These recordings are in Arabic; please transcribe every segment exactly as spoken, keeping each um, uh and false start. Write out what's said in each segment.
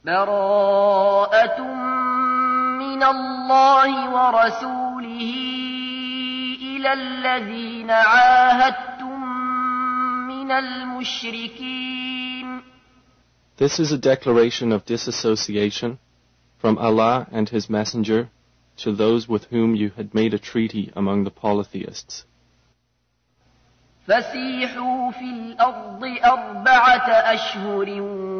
براءة من الله ورسوله إلى الذين عاهدتم من المشركين. This is a declaration of disassociation from Allah and His Messenger to those with whom you had made a treaty among the polytheists. فسيحوا في الأرض أربعة أشهر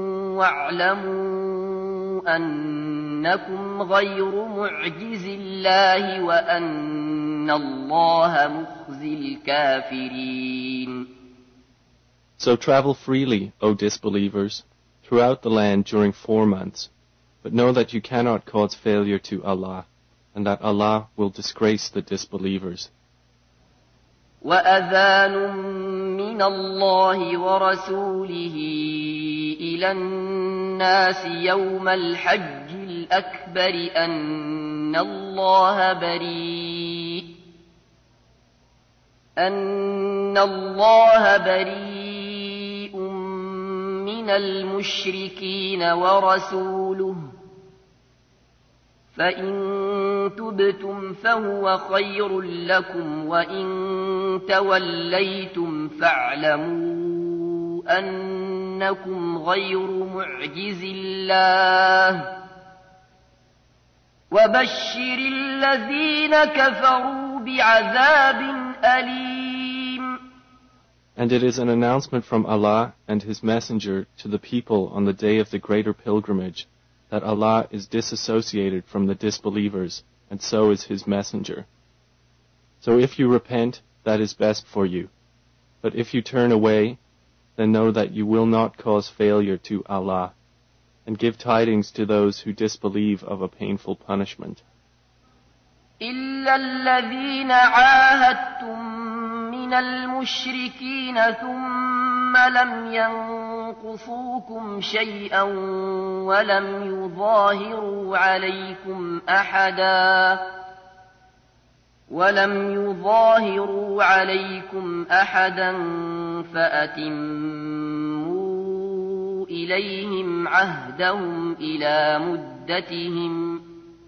واعلموا أنكم غير معجز الله وأن الله مخزي الكافرين. So travel freely, O disbelievers, throughout the land during four months, but know that you cannot cause failure to Allah, and that Allah will disgrace the disbelievers. وأذان من الله ورسوله إلى الناس يوم الحج الأكبر أن الله بريء أن الله بريء من المشركين ورسوله فإن تبتم فهو خير لكم وإن توليتم فاعلموا أنكم غير معجز الله وبشر الذين كفروا بعذاب أليم. And it is an announcement from Allah and His Messenger to the people on the day of the greater pilgrimage that Allah is disassociated from the disbelievers, and so is His Messenger. So if you repent, that is best for you. But if you turn away, then know that you will not cause failure to Allah, and give tidings to those who disbelieve of a painful punishment. إلا الذين عاهدتم من المشركين ثم لم ينقصوكم شيئا ولم يظاهروا عليكم أحدا ولم يظاهروا عليكم أحدا فأتموا إليهم عهدهم إلى مدتهم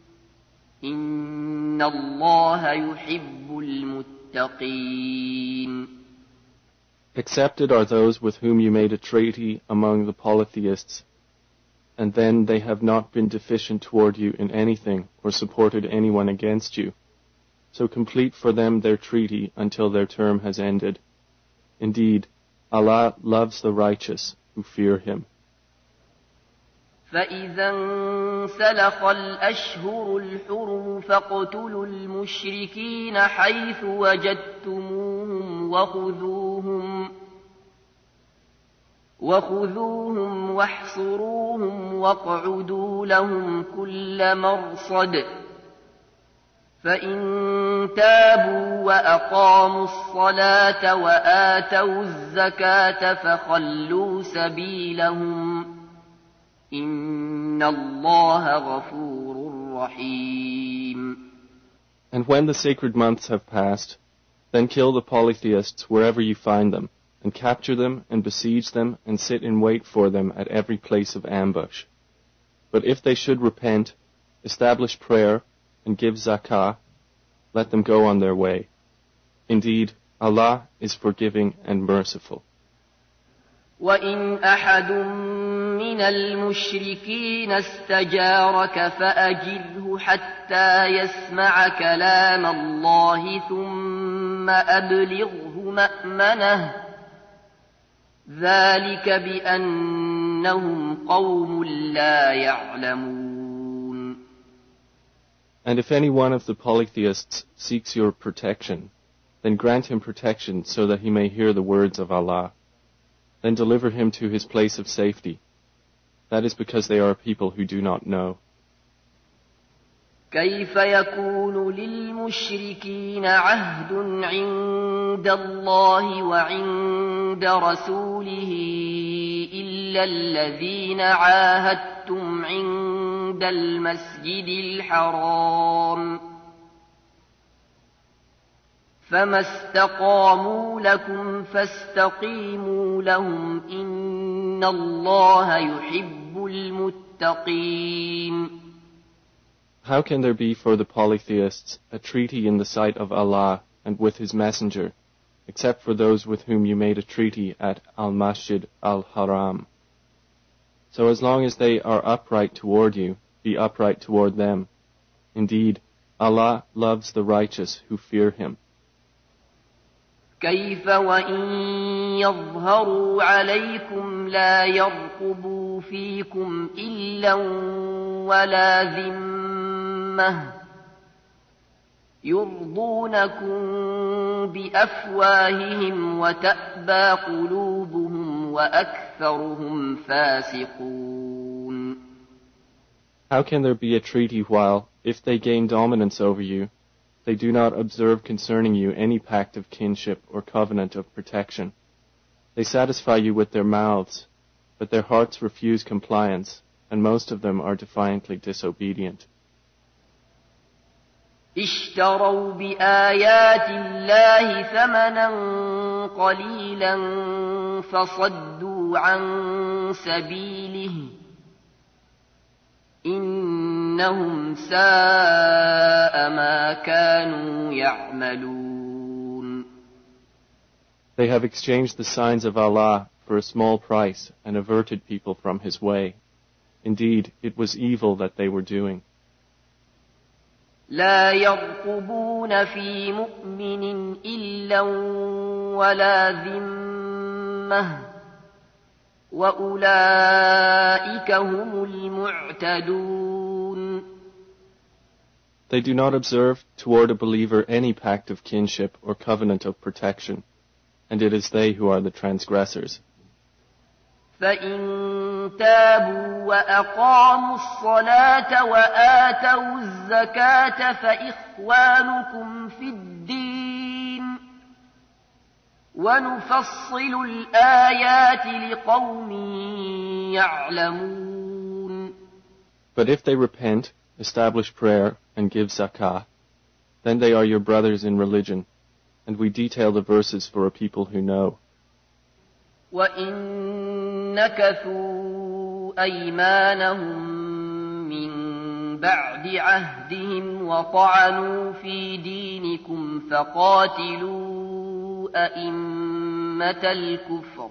إن الله يحب المتقين. Accepted are those with whom you made a treaty among the polytheists, and then they have not been deficient toward you in anything or supported anyone against you. So complete for them their treaty until their term has ended. Indeed, Allah loves the righteous who fear Him. فإذا انسلخ الأشهر الحرم فاقتلوا المشركين حيث وجدتموهم وخذوهم وخذوهم واحصروهم واقعدوا لهم كل مرصد فإن تابوا وأقاموا الصلاة وآتوا الزكاة فخلوا سبيلهم إن الله غفور رحيم. And when the sacred months have passed, then kill the polytheists wherever you find them, and capture them and besiege them and sit in wait for them at every place of ambush. But if they should repent, establish prayer, and give zakah, let them go on their way. Indeed, Allah is forgiving and merciful. وَإِنْ أَحَدٌ مِّنَ الْمُشْرِكِينَ اسْتَجَارَكَ فَأَجِرْهُ حَتَّى يَسْمَعَ كَلَامَ اللَّهِ ثُمَّ أَبْلِغْهُ مَأْمَنَهُ ذَلِكَ بِأَنَّهُمْ قَوْمٌ لَّا يَعْلَمُونَ. And if any one of the polytheists seeks your protection, then grant him protection so that he may hear the words of Allah. Then deliver him to his place of safety. That is because they are a people who do not know. كيف يكون للمشركين عهد عند الله وعند رسوله إلا الذين عاهدتم عند المسجد الحرام فما استقاموا لكم فاستقيموا لهم إن الله يحب المتقين. How can there be for the polytheists a treaty in the sight of Allah and with His Messenger, except for those with whom you made a treaty at Al-Masjid Al-Haram? So as long as they are upright toward you, be upright toward them. Indeed, Allah loves the righteous who fear Him. كيف وإن يظهروا عليكم لا يرقبوا فيكم إلا ولا ذمة يرضونكم بأفواههم وتأبى قلوبهم وأكثرهم فاسقون. How can there be a treaty while, if they gain dominance over you, they do not observe concerning you any pact of kinship or covenant of protection? They satisfy you with their mouths, but their hearts refuse compliance, and most of them are defiantly disobedient. اشتروا بآيات الله ثمنا قليلا فصدوا عن سبيله إنهم ساء ما كانوا يعملون. They have exchanged the signs of Allah for a small price and averted people from His way. Indeed, it was evil that they were doing. لا يرقبون في مؤمن إلا ولا ذمة وأولئك هم المعتدون. They do not observe toward a believer any pact of kinship or covenant of protection, and it is they who are the transgressors. فإن تابوا وأقاموا الصلاة وآتوا الزكاة فإخوانكم في الدين ونفصل الآيات لقوم يعلمون. But if they repent, establish prayer, and give zakah, then they are your brothers in religion, and we detail the verses for a people who know. وَإِن نَكَثُوا أَيْمَانَهُم مِّن بَعْدِ عَهْدِهِمْ وَطَعَنُوا فِي دِينِكُمْ فَقَاتِلُوا أَئِمَّةَ الْكُفْرِ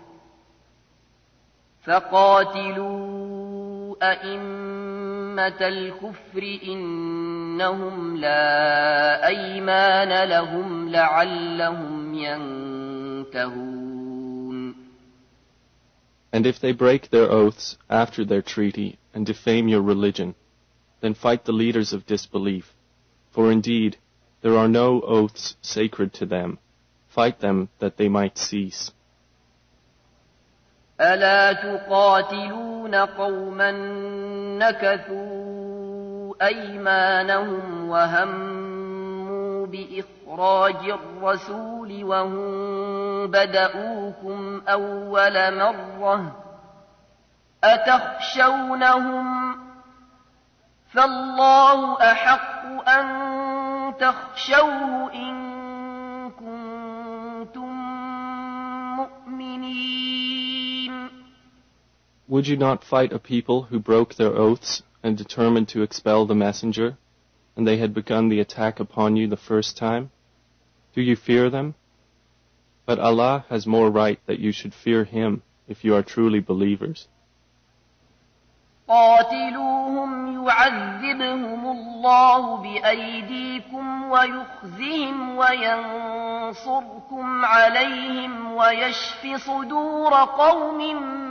فَقَاتِلُوا أَئِمَّةَ الْكُفْرِ إِنَّهُمْ لَا أَيْمَانَ لَهُمْ لَعَلَّهُمْ يَنتَهُونَ. And if they break their oaths after their treaty and defame your religion, then fight the leaders of disbelief, for indeed there are no oaths sacred to them. Fight them that they might cease. ألا تقاتلون قوما نكثوا أيمانهم وهموا بإخراج الرسول وهم بدؤوكم أول مرة أتخشونهم فالله أحق أن تخشوه إن كنتم مؤمنين. Would you not fight a people who broke their oaths and determined to expel the messenger, and they had begun the attack upon you the first time? Do you fear them? But Allah has more right that you should fear Him if you are truly believers. قاتلوهم يعذبهم الله بأيديكم ويخزهم وينصركم عليهم ويشف صدور قوم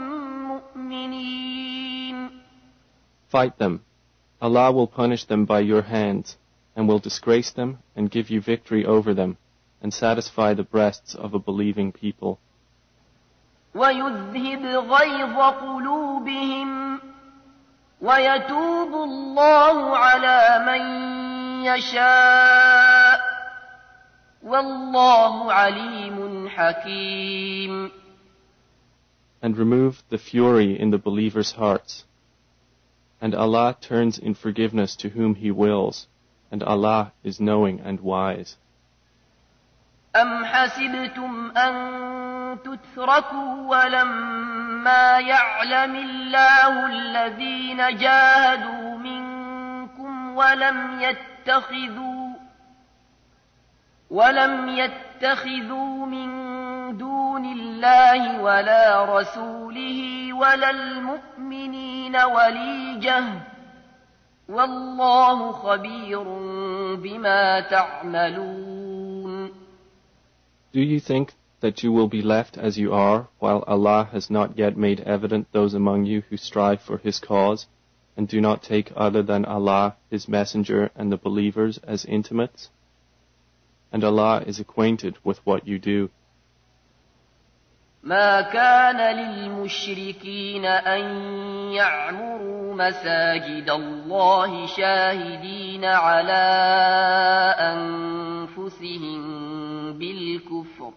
مؤمنين. Fight them. Allah will punish them by your hands, and will disgrace them and give you victory over them, and satisfy the breasts of a believing people. ويذهب غيظ قلوبهم ويتوب الله على من يشاء والله عليم حكيم. And remove the fury in the believers' hearts. And Allah turns in forgiveness to whom He wills, and Allah is knowing and wise. أم حسبتم أن تتركوا ولما إنما يعلم الله الذين جاهدوا منكم ولم يتخذوا ولم يتخذوا من دون الله ولا رسوله ولا المؤمنين وليجة والله خبير بما تعملون. Do you think that you will be left as you are, while Allah has not yet made evident those among you who strive for His cause, and do not take other than Allah, His Messenger, and the believers as intimates? And Allah is acquainted with what you do. ما كان للمشركين أن يعمروا مساجد الله شاهدين على أنفسهم بالكفر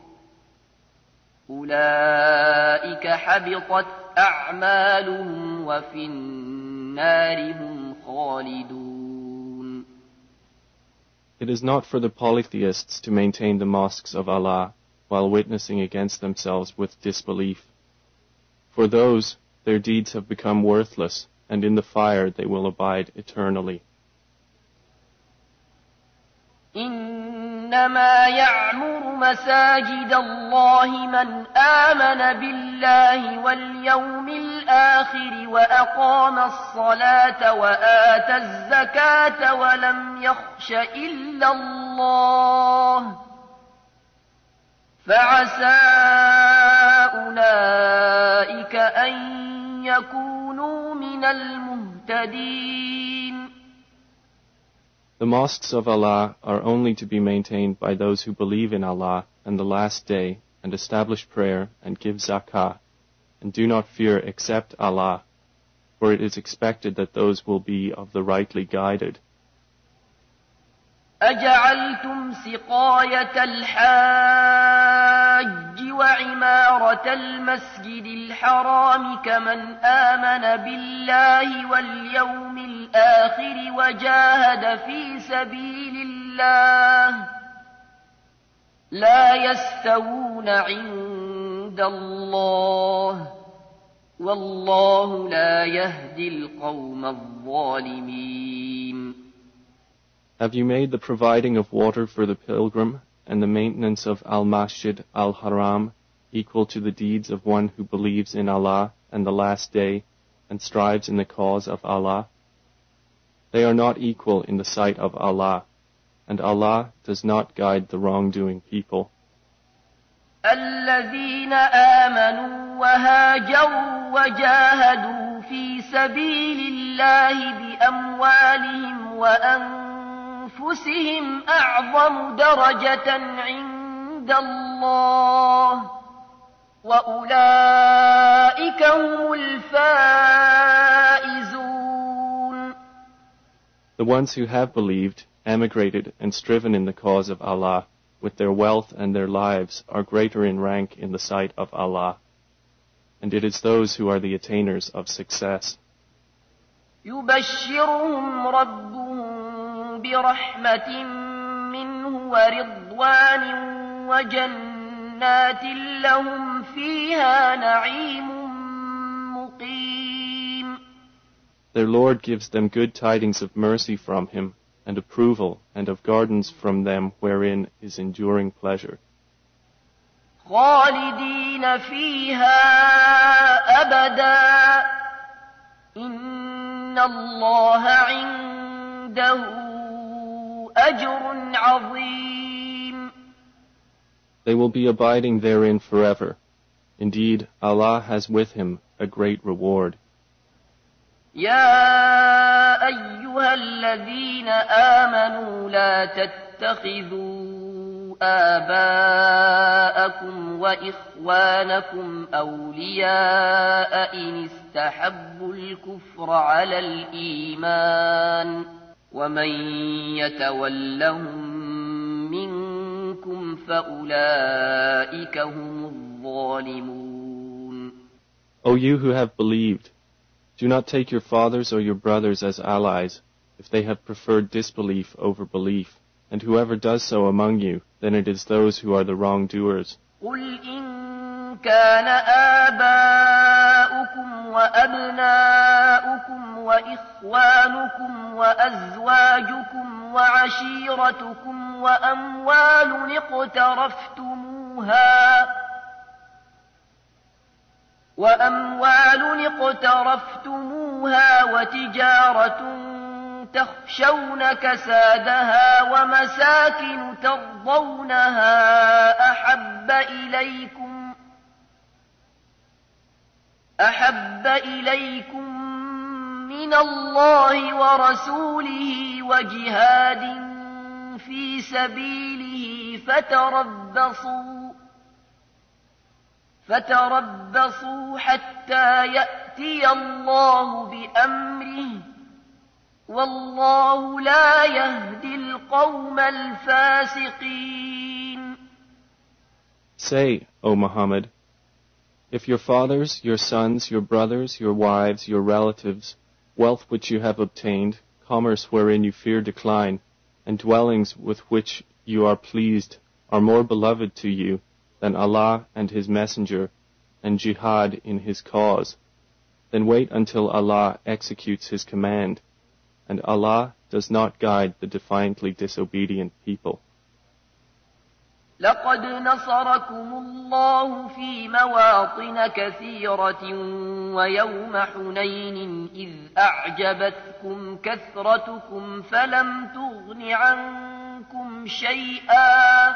أولئك حبطت أعمالهم وفي النار هم خالدون. It is not for the polytheists to maintain the mosques of Allah while witnessing against themselves with disbelief. For those, their deeds have become worthless, and in the fire they will abide eternally. إنما يعمر مساجد الله من آمن بالله واليوم الآخر وأقام الصلاة وآتى الزكاة ولم يخش إلا الله فعسى أولئك أن يكونوا من المهتدين. The mosques of Allah are only to be maintained by those who believe in Allah and the Last Day, and establish prayer and give zakah, and do not fear except Allah, for it is expected that those will be of the rightly guided. أجعلتم سقاية الحاج وعمارة المسجد الحرام كمن آمن بالله واليوم الآخر وجاهد في سبيل الله لا يستوون عند الله والله لا يهدي القوم الظالمين. Have you made the providing of water for the pilgrim and the maintenance of Al-Masjid Al-Haram equal to the deeds of one who believes in Allah and the Last Day and strives in the cause of Allah? They are not equal in the sight of Allah, and Allah does not guide the wrongdoing people. الذين آمنوا وهاجروا وجاهدوا في سبيل الله بأموالهم وأنفسهم أعظم درجة عند الله وأولئك هم الفائزون. The ones who have believed, emigrated, and striven in the cause of Allah, with their wealth and their lives, are greater in rank in the sight of Allah. And it is those who are the attainers of success. يبشرهم ربهم برحمة منه ورضوان وجنات لهم فيها نعيم مقيم. Their Lord gives them good tidings of mercy from Him, and approval, and of gardens from them wherein is enduring pleasure. خالدين فيها أبدا إن الله عنده أجر عظيم. They will be abiding therein forever. Indeed, Allah has with Him a great reward. يا أيها الذين آمنوا لا تتخذوا آباءكم وإخوانكم أولياء إن استحبوا الكفر على الإيمان ومن يتولهم منكم فأولئك هم الظالمون. O you who have believed, do not take your fathers or your brothers as allies, if they have preferred disbelief over belief, and whoever does so among you, then it is those who are the wrongdoers. قل إن كان آباؤكم وأبناؤكم وإخوانكم وأزواجكم وعشيرتكم وأموال اقترفتموها وأموال اقترفتموها وتجارة تخشون كسادها ومساكن ترضونها أحب إليكم أحب إليكم من الله ورسوله وجهاد في سبيله فتربصوا فتربصوا حتى يأتي الله بأمره والله لا يهدي القوم الفاسقين. Say, O Muhammad, if your fathers, your sons, your brothers, your wives, your relatives, wealth which you have obtained, commerce wherein you fear decline, and dwellings with which you are pleased, are more beloved to you than Allah and His Messenger, and jihad in His cause, then wait until Allah executes His command, and Allah does not guide the defiantly disobedient people. لقد نصركم الله في مواطن كثيرة ويوم حنين إذ أعجبتكم كثرتكم فلم تغن عنكم شيئا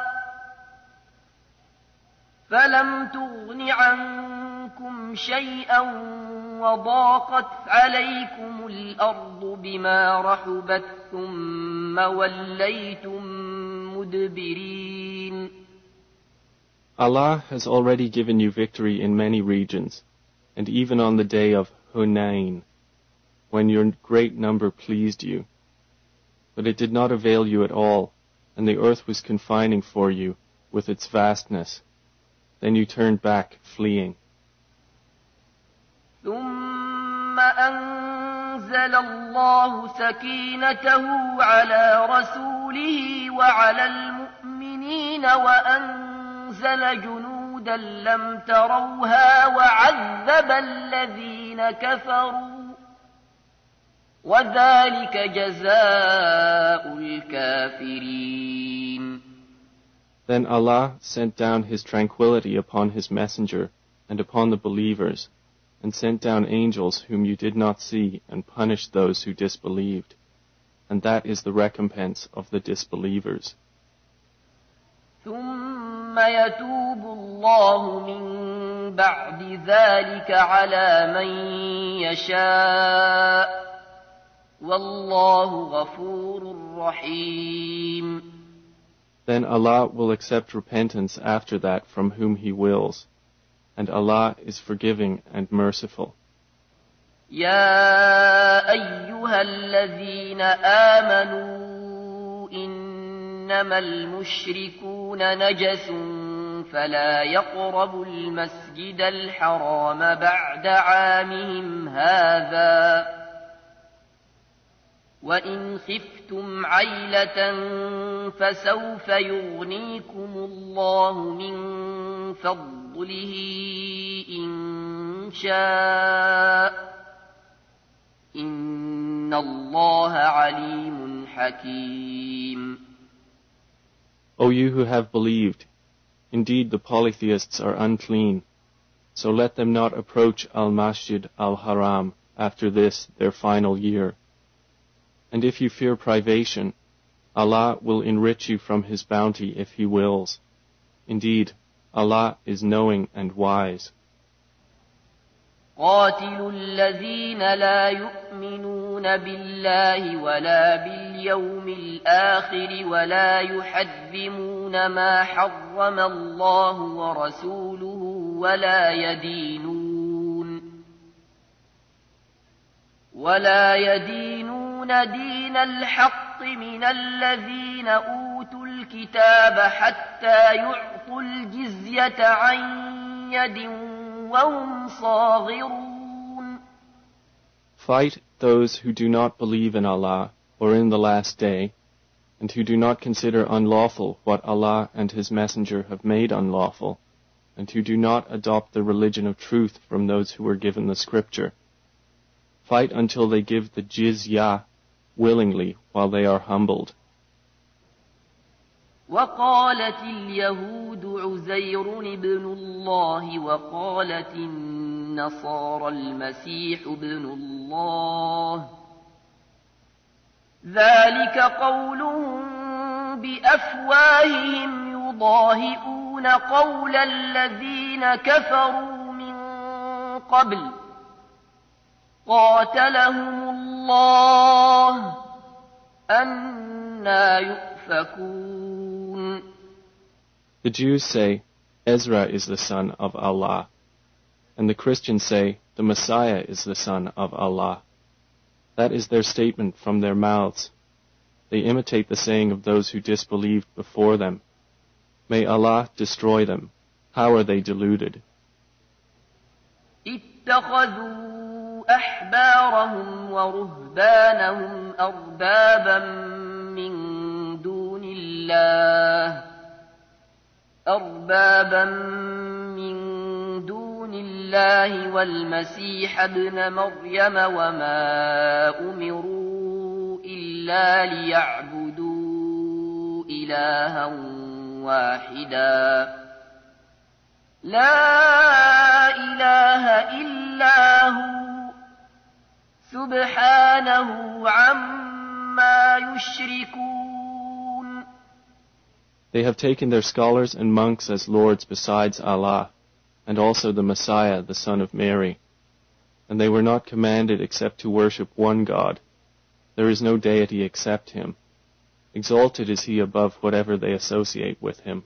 فلم تغن عنكم شيئا وضاقت عليكم الأرض بما رحبت ثم وليتم مدبرين. Allah has already given you victory in many regions, and even on the day of Hunayn, when your great number pleased you. But it did not avail you at all, and the earth was confining for you with its vastness. Then you turned back, fleeing. ثم أنزل الله سكينته على رسوله وعلى المؤمنين وأنزل جنودا لم تروها وعذب الذين كفروا وذلك جزاء الكافرين. Then Allah sent down His tranquility upon His messenger and upon the believers, and sent down angels whom you did not see, and punished those who disbelieved. And that is the recompense of the disbelievers. ثم يتوب الله من بعد ذلك على من يشاء والله غفور رحيم. Then Allah will accept repentance after that from whom He wills, and Allah is forgiving and merciful. يا أيها الذين آمنوا إنما المشركون نجس فلا يقربوا المسجد الحرام بعد عامهم هذا وإن خفتم عيلة فسوف يغنيكم الله من فضله إن شاء إن الله عليم حكيم. O you who have believed, indeed the polytheists are unclean, so let them not approach al-Masjid al-Haram after this their final year. And if you fear privation, Allah will enrich you from His bounty if He wills. Indeed, Allah is knowing and wise. قاتلوا الذين لا يؤمنون بالله ولا باليوم الآخر ولا يحرمون ما حرم الله ورسوله ولا يدينون ولا يدينون دين الحق من الذين أوتوا الكتاب حتى يعطوا الجزية عن يد وهم صاغرون. Fight those who do not believe in Allah or in the last day, and who do not consider unlawful what Allah and His Messenger have made unlawful, and who do not adopt the religion of truth from those who were given the scripture, fight until they give the jizya willingly while they are humbled. وقالت اليهود عزير ابن الله وقالت النصارى المسيح ابن الله ذلك قولهم بأفواههم يضاهئون قول الذين كفروا من قبل قاتلهم الله أنى يؤفكون. The Jews say, Ezra is the son of Allah, and the Christians say, the Messiah is the son of Allah. That is their statement from their mouths. They imitate the saying of those who disbelieved before them. May Allah destroy them. How are they deluded? اتخذوا أحبارهم ورهبانهم أربابا من دون الله أربابا من دون الله والمسيح ابن مريم وما أمروا إلا ليعبدوا إلها واحدا لا إله إلا هو سبحانه عما يشركون. They have taken their scholars and monks as lords besides Allah, and also the Messiah, the son of Mary. And they were not commanded except to worship one God. There is no deity except Him. Exalted is He above whatever they associate with Him.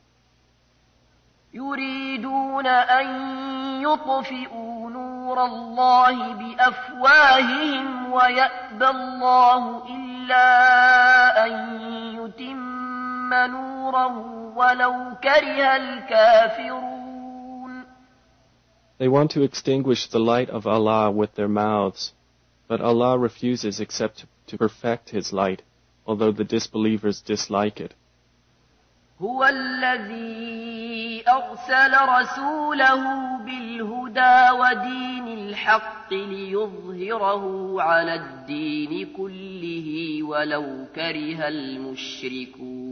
يريدون أن يطفئوا نور الله بأفواههم ويأبى الله إلا أن يتم نوره ولو كره الكافرون. They want to extinguish the light of Allah with their mouths, but Allah refuses except to perfect His light, although the disbelievers dislike it. هو الذي أرسل رسوله بالهدى ودين الحق ليظهره على الدين كله ولو كره المشركون.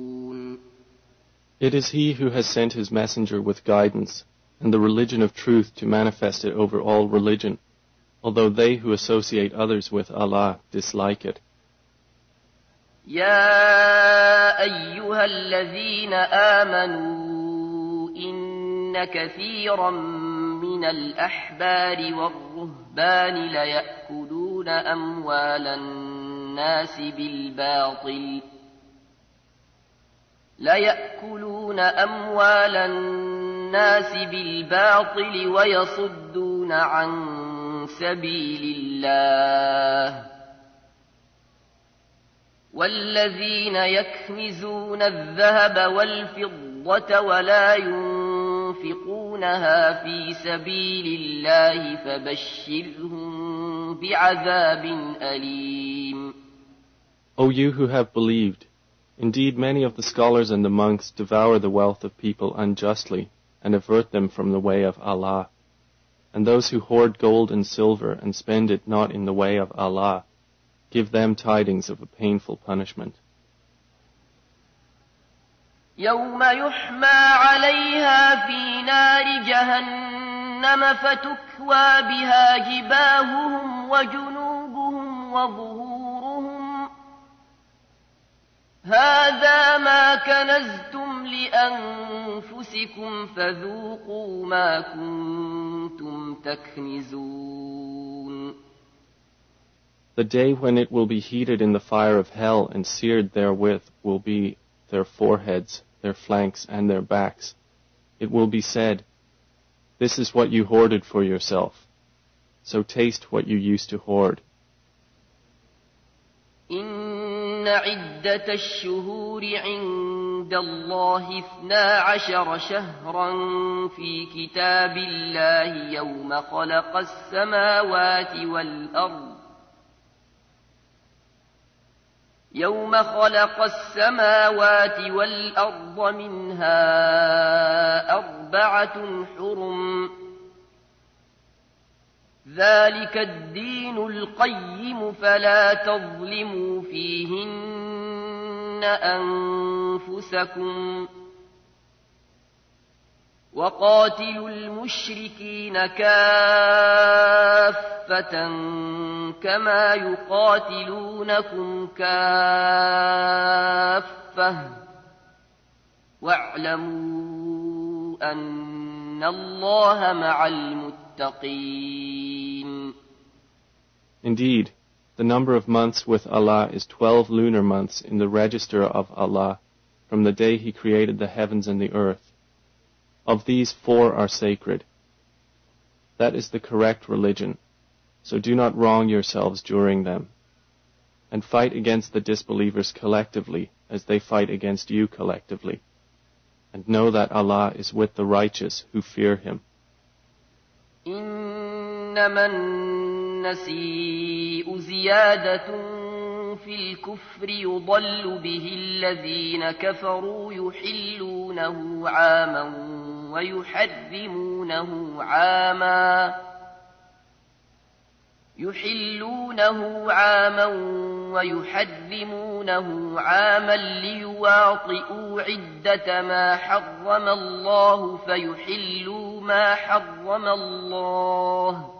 It is He who has sent His messenger with guidance and the religion of truth to manifest it over all religion, although they who associate others with Allah dislike it. يا أيها الذين آمنوا إن كثيرا من الأحبار والرهبان ليأكلون أموال الناس بالباطل ليأكلون أموال الناس بالباطل ويصدون عن سبيل الله والذين يكنزون الذهب والفضة ولا ينفقونها في سبيل الله فبشرهم بعذاب أليم. O you who have believed, indeed many of the scholars and the monks devour the wealth of people unjustly and avert them from the way of Allah. And those who hoard gold and silver and spend it not in the way of Allah, give them tidings of a painful punishment. يوم يحمى عليها في نار جهنم فتكوى بها جباههم وجنوبهم وظهورهم هذا ما كنزتم لأنفسكم فذوقوا ما كنتم تكنزون. The day when it will be heated in the fire of hell and seared therewith will be their foreheads, their flanks, and their backs. It will be said, this is what you hoarded for yourself, so taste what you used to hoard. إن عدة الشهور عند الله اثنا عشر شهرا في كتاب الله يوم خلق السماوات والأرض يوم خلق السماوات والأرض منها أربعة حرم ذلك الدين القيم فلا تظلموا فيهن أنفسكم وقاتلوا المشركين كافة كما يقاتلونكم كافة واعلموا أن الله مع المتقين. Indeed, the number of months with Allah is twelve lunar months in the register of Allah from the day He created the heavens and the earth. Of these, four are sacred. That is the correct religion, so do not wrong yourselves during them. And fight against the disbelievers collectively as they fight against you collectively. And know that Allah is with the righteous who fear Him. إنما النسيء زيادة في الكفر يضل به الذين كفروا يحلونه عاما ويحرمونه عاما يحلونه عاما ويحرمونه عاما ليواطئوا عدة ما حرم الله فيحلوا ما حرم الله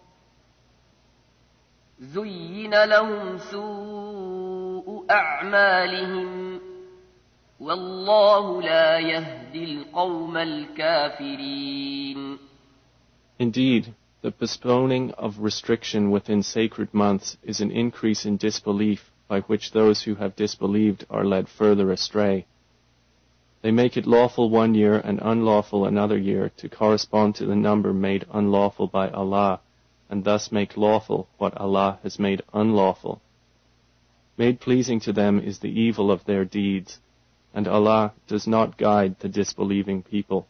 زين لهم سوء أعمالهم والله لا يهدي القوم الكافرين. Indeed, the postponing of restriction within sacred months is an increase in disbelief by which those who have disbelieved are led further astray. They make it lawful one year and unlawful another year to correspond to the number made unlawful by Allah, and thus make lawful what Allah has made unlawful. Made pleasing to them is the evil of their deeds, and Allah does not guide the disbelieving people.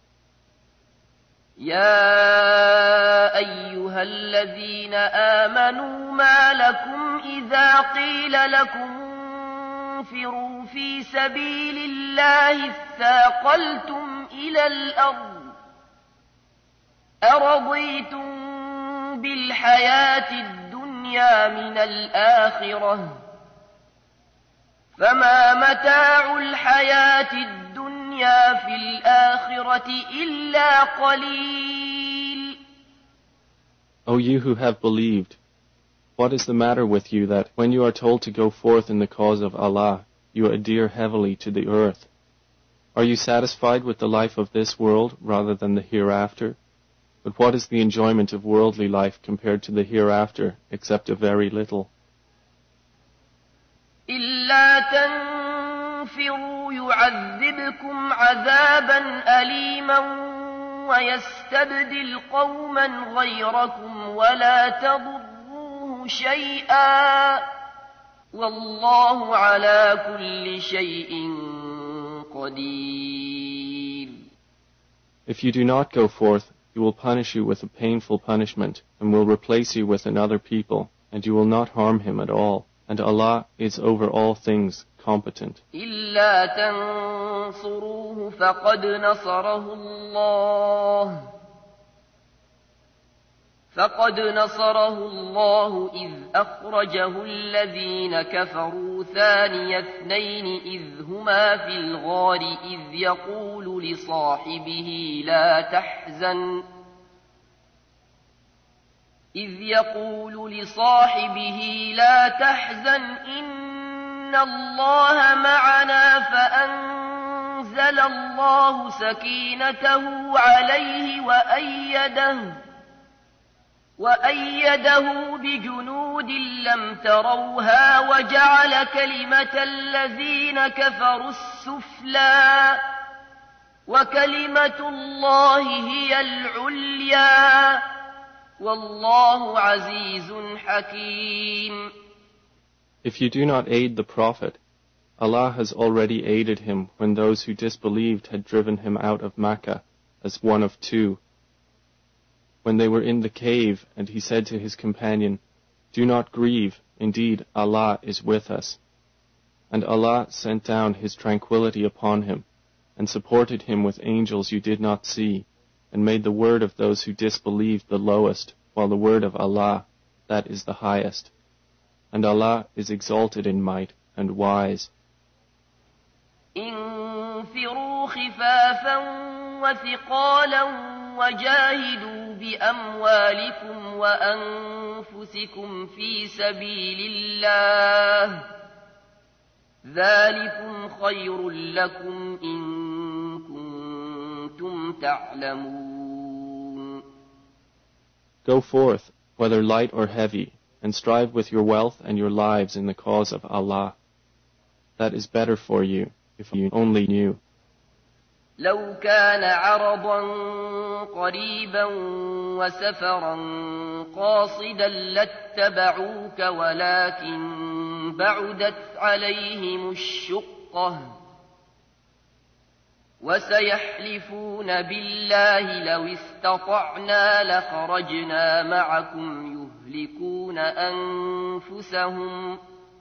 يا أيها الذين آمنوا ما لكم إذا قيل لكم انفروا في سبيل الله اثاقلتم إلى الأرض أرضيتم بالحياة الدنيا من الآخرة فما متاع الحياة الدنيا في الآخرة إلا قليل. O you who have believed, what is the matter with you that, when you are told to go forth in the cause of Allah, you adhere heavily to the earth? Are you satisfied with the life of this world rather than the hereafter? But what is the enjoyment of worldly life compared to the hereafter, except a very little? إلا تنفروا يعذبكم عذابا أليما ويستبدل قوما غيركم ولا تضروه شيئا والله على كل شيء قدير. If you do not go forth, He will punish you with a painful punishment and will replace you with another people, and you will not harm him at all. And Allah is over all things competent. إلا تنصروه فقد نصره الله فقد نصره الله إذ أخرجه الذين كفروا ثاني اثنين إذ هما في الغار إذ يقول لصاحبه لا تحزن إذ يقول لصاحبه لا تحزن إن الله معنا فأنزل الله سكينته عليه وأيده وأيده بجنود لم تروها وجعل كلمة الذين كفروا السفلى وكلمة الله هي العليا والله عزيز حكيم. If you do not aid the Prophet, Allah has already aided him when those who disbelieved had driven him out of Makkah as one of two. When they were in the cave, and he said to his companion, "Do not grieve, indeed Allah is with us." And Allah sent down His tranquility upon him, and supported him with angels you did not see, and made the word of those who disbelieved the lowest, while the word of Allah, that is the highest. And Allah is exalted in might and wise. انفروا خفافا وثقالا وجاهدوا بأموالكم وأنفسكم في سبيل الله ذلكم خير لكم إن كنتم تعلمون. Go forth, whether light or heavy, and strive with your wealth and your lives in the cause of Allah. That is better for you, if you only knew. لو كان عرضا قريبا وسفرا قاصدا لاتبعوك ولكن بعدت عليهم الشقة وسيحلفون بالله لو استطعنا لخرجنا معكم يهلكون أنفسهم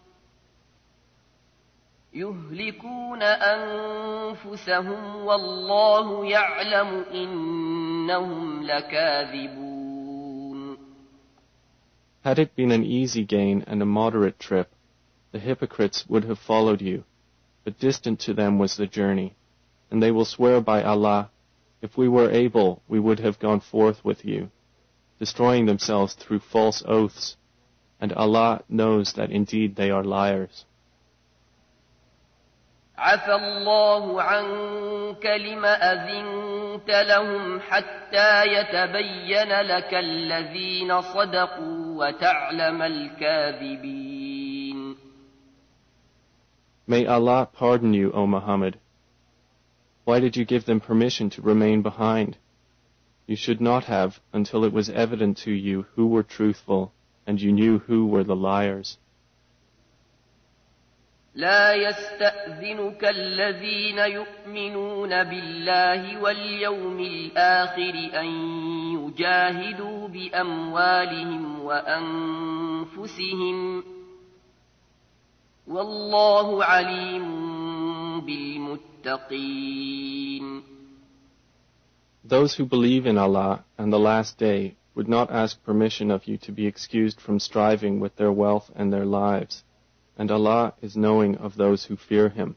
يهلكون أنفسهم والله يعلم إنهم لكاذبون. Had it been an easy gain and a moderate trip, the hypocrites would have followed you, but distant to them was the journey, and they will swear by Allah, if we were able, we would have gone forth with you, destroying themselves through false oaths, and Allah knows that indeed they are liars. عفى الله عنك لم أذنت لهم حتى يتبين لك الذين صدقوا وتعلم الكاذبين. May Allah pardon you, O Muhammad. Why did you give them permission to remain behind? You should not have until it was evident to you who were truthful and you knew who were the liars. لا يستأذنك الذين يؤمنون بالله واليوم الآخر أن يجاهدوا بأموالهم وأنفسهم والله عليم بالمتقين. Those who believe in Allah and the last day would not ask permission of you to be excused from striving with their wealth and their lives. And Allah is knowing of those who fear Him.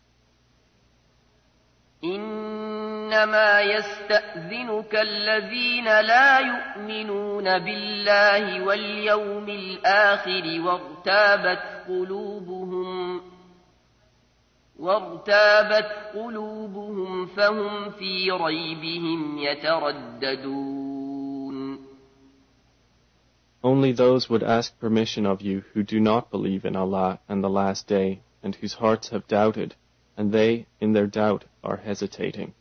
إنما يستأذنك الذين لا يؤمنون بالله واليوم الآخر وارتابت قلوبهم وارتابت قلوبهم فهم في ريبهم يترددون. Only those would ask permission of you who do not believe in Allah and the last day, and whose hearts have doubted, and they, in their doubt, are hesitating.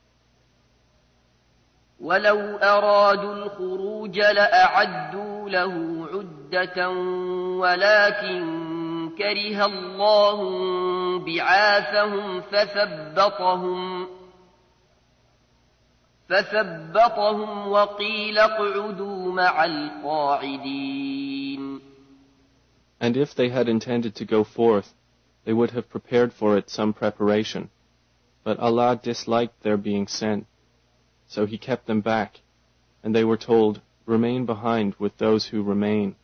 ولو أرادوا الخروج لأعدوا له عدة ولكن كره الله بعاثهم فثبطهم فثبطهم وقيل اقعدوا مع القاعدين. And if they had intended to go forth, they would have prepared for it some preparation. But Allah disliked their being sent, so He kept them back, and they were told, remain behind with those who remain.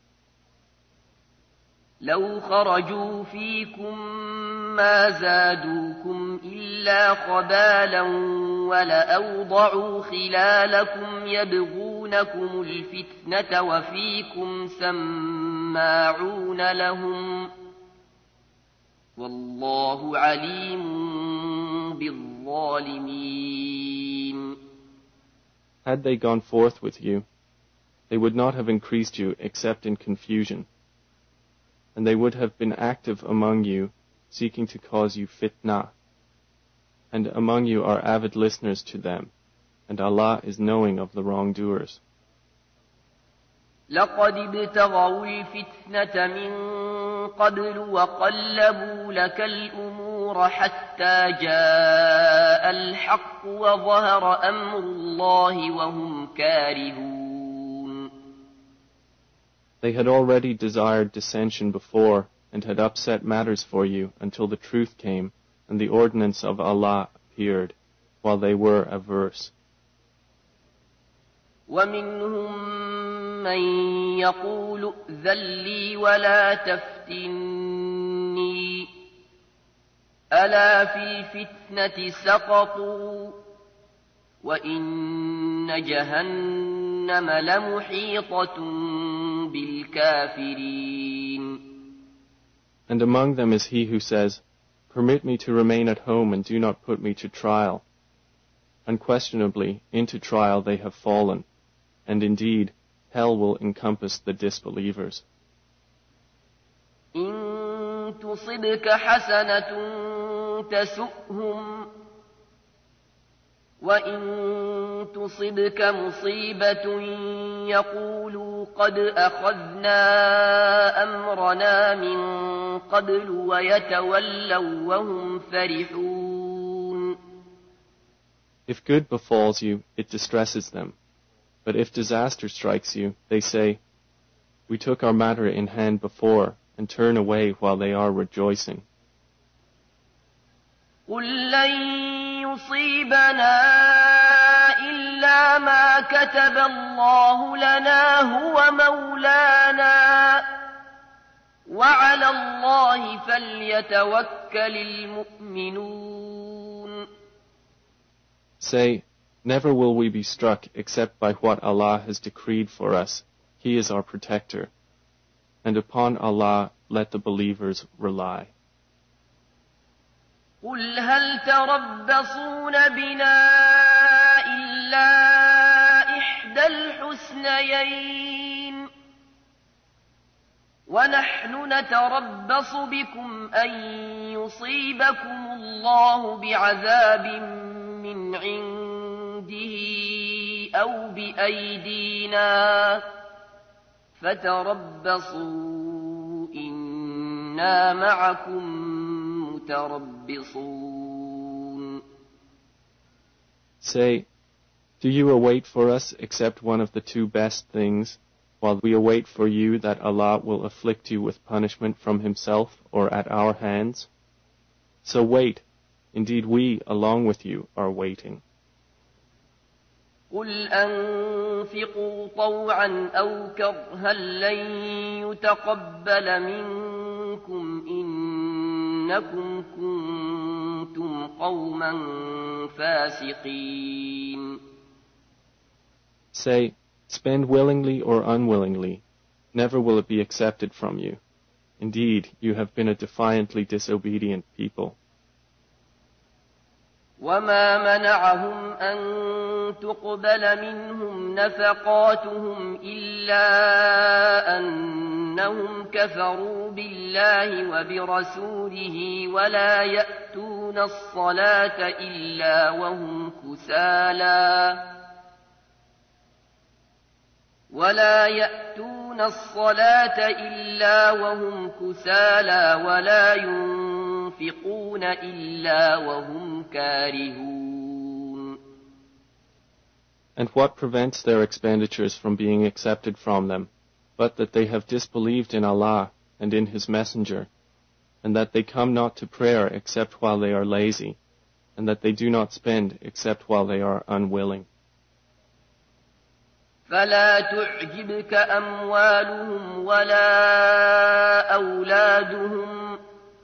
لو خرجوا فيكم ما زادوكم إلا خبالا ولأوضعوا خلالكم يبغونكم الفتنة وفيكم سماعون لهم والله عليم بالظالمين. Had they gone forth with you, they would not have increased you except in confusion, and they would have been active among you, seeking to cause you fitna. And among you are avid listeners to them, and Allah is knowing of the wrongdoers. لقد ابتغوا الفتنة من قبل وقلبوا لك الأمور حتى جاء الحق وظهر أمر الله وهم كارهون. They had already desired dissension before, and had upset matters for you until the truth came, and the ordinance of Allah appeared, while they were averse. ومنهم من يقول ائذن لي ولا تفتني ألا في الفتنة سقطوا وإن جهنم لمحيطة بالكافرين. And among them is he who says, "Permit me to remain at home and do not put me to trial." Unquestionably, into trial they have fallen, and indeed, hell will encompass the disbelievers. إن تصبك حسنة تسؤهم وإن تصبك مصيبة يقولوا قد أخذنا أمرنا من قبل ويتولوا وهم فرحون. If good befalls you, it distresses them. But if disaster strikes you, they say, "We took our matter in hand before," and turn away while they are rejoicing. قل لن يصيبنا إلا ما كتب الله لنا هو مولانا وعلى الله فليتوكل المؤمنون. Say, never will we be struck except by what Allah has decreed for us. He is our protector. And upon Allah let the believers rely. قل هل تربصون بنا إلا إحدى الحسنيين ونحن نتربص بكم أن يصيبكم الله بعذاب من عنده أو بأيدينا فتربصوا إنا معكم متربصون. Say, do you await for us except one of the two best things, while we await for you that Allah will afflict you with punishment from Himself or at our hands? So wait, indeed we, along with you, are waiting. قل أنفقوا طوعا أو كرها لن يتقبل منكم إنكم كنتم قوما فاسقين. Say, spend willingly or unwillingly, never will it be accepted from you. Indeed, you have been a defiantly disobedient people. وما منعهم أن تقبل منهم نفقاتهم إلا أنهم كفروا بالله وبرسوله ولا يأتون الصلاة إلا وهم كسالى ولا يأتون الصلاة إلا وهم كسالى ولا ينفقون إلا وهم كارهون. And what prevents their expenditures from being accepted from them, but that they have disbelieved in Allah and in His Messenger, and that they come not to prayer except while they are lazy, and that they do not spend except while they are unwilling. فلا تعجبك أموالهم ولا أولادهم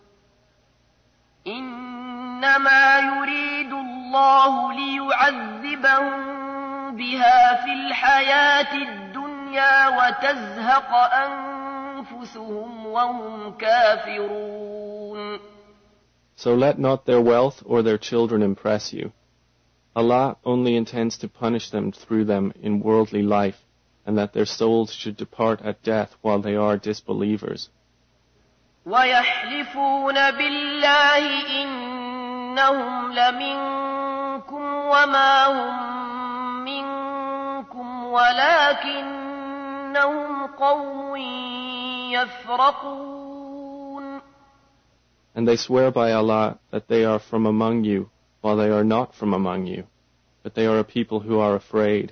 إنما يريد الله ليعذبهم بها في الحياة الدنيا وتزهق أنفسهم وهم كافرون. So let not their wealth or their children impress you. Allah only intends to punish them through them in worldly life, and that their souls should depart at death while they are disbelievers. وَيَحْلِفُونَ بِاللَّهِ إِنَّهُمْ لَمِنكُمْ وَمَا هُمْ مِنكُمْ وَلَكِنَّهُمْ قَوْمٌ يَفْرَقُونَ. And they swear by Allah that they are from among you, while they are not from among you, but they are a people who are afraid.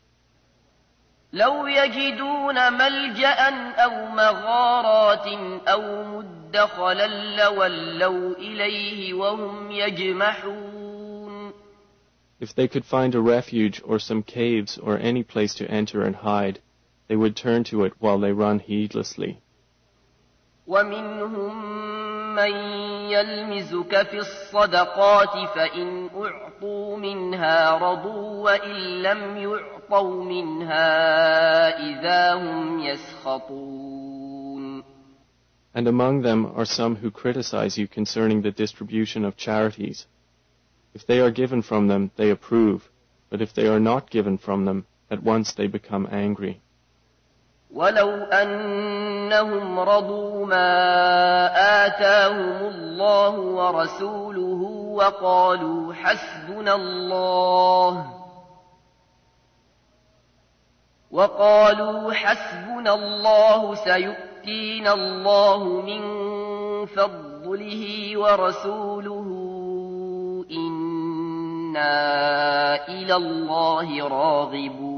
لو يجدون ملجأ أو مغارات أو مدخلا لولوا إليه وهم يجمحون. If they could find a refuge or some caves or any place to enter and hide, they would turn to it while they run heedlessly. ومنهم من يلمزك في الصدقات فإن أعطوا منها رضوا وإن لم يعطوا منها إذا هم يسخطون. And among them are some who criticize you concerning the distribution of charities. If they are given from them, they approve, but if they are not given from them, at once they become angry. ولو أنهم رضوا ما آتاهم الله ورسوله وقالوا حسبنا الله وقالوا حسبنا الله سيؤتينا الله من فضله ورسوله إنا إلى الله راغبون.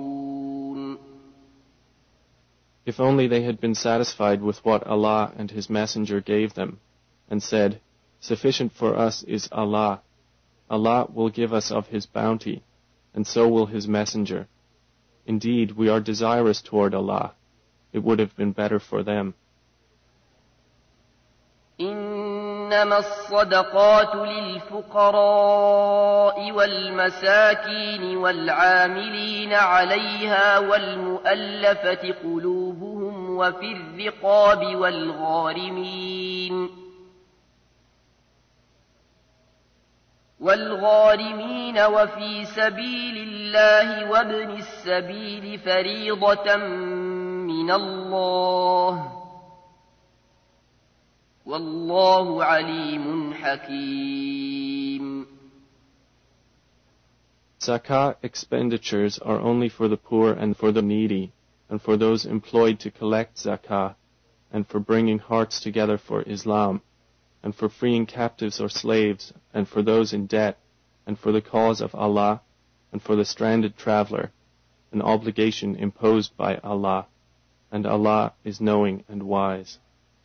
If only they had been satisfied with what Allah and His Messenger gave them, and said, "Sufficient for us is Allah. Allah will give us of His bounty, and so will His Messenger. Indeed, we are desirous toward Allah. It would have been better for them." إنما الصدقات للفقراء والمساكين والعاملين عليها والمؤلفة قلوبهم وفي الرقاب والغارمين والغارمين وفي سبيل الله وابن السبيل فريضة من الله والله عليم حكيم. Zakah expenditures are only for the poor and for the needy, and for those employed to collect zakah, and for bringing hearts together for Islam, and for freeing captives or slaves, and for those in debt, and for the cause of Allah, and for the stranded traveler, an obligation imposed by Allah, and Allah is knowing and wise.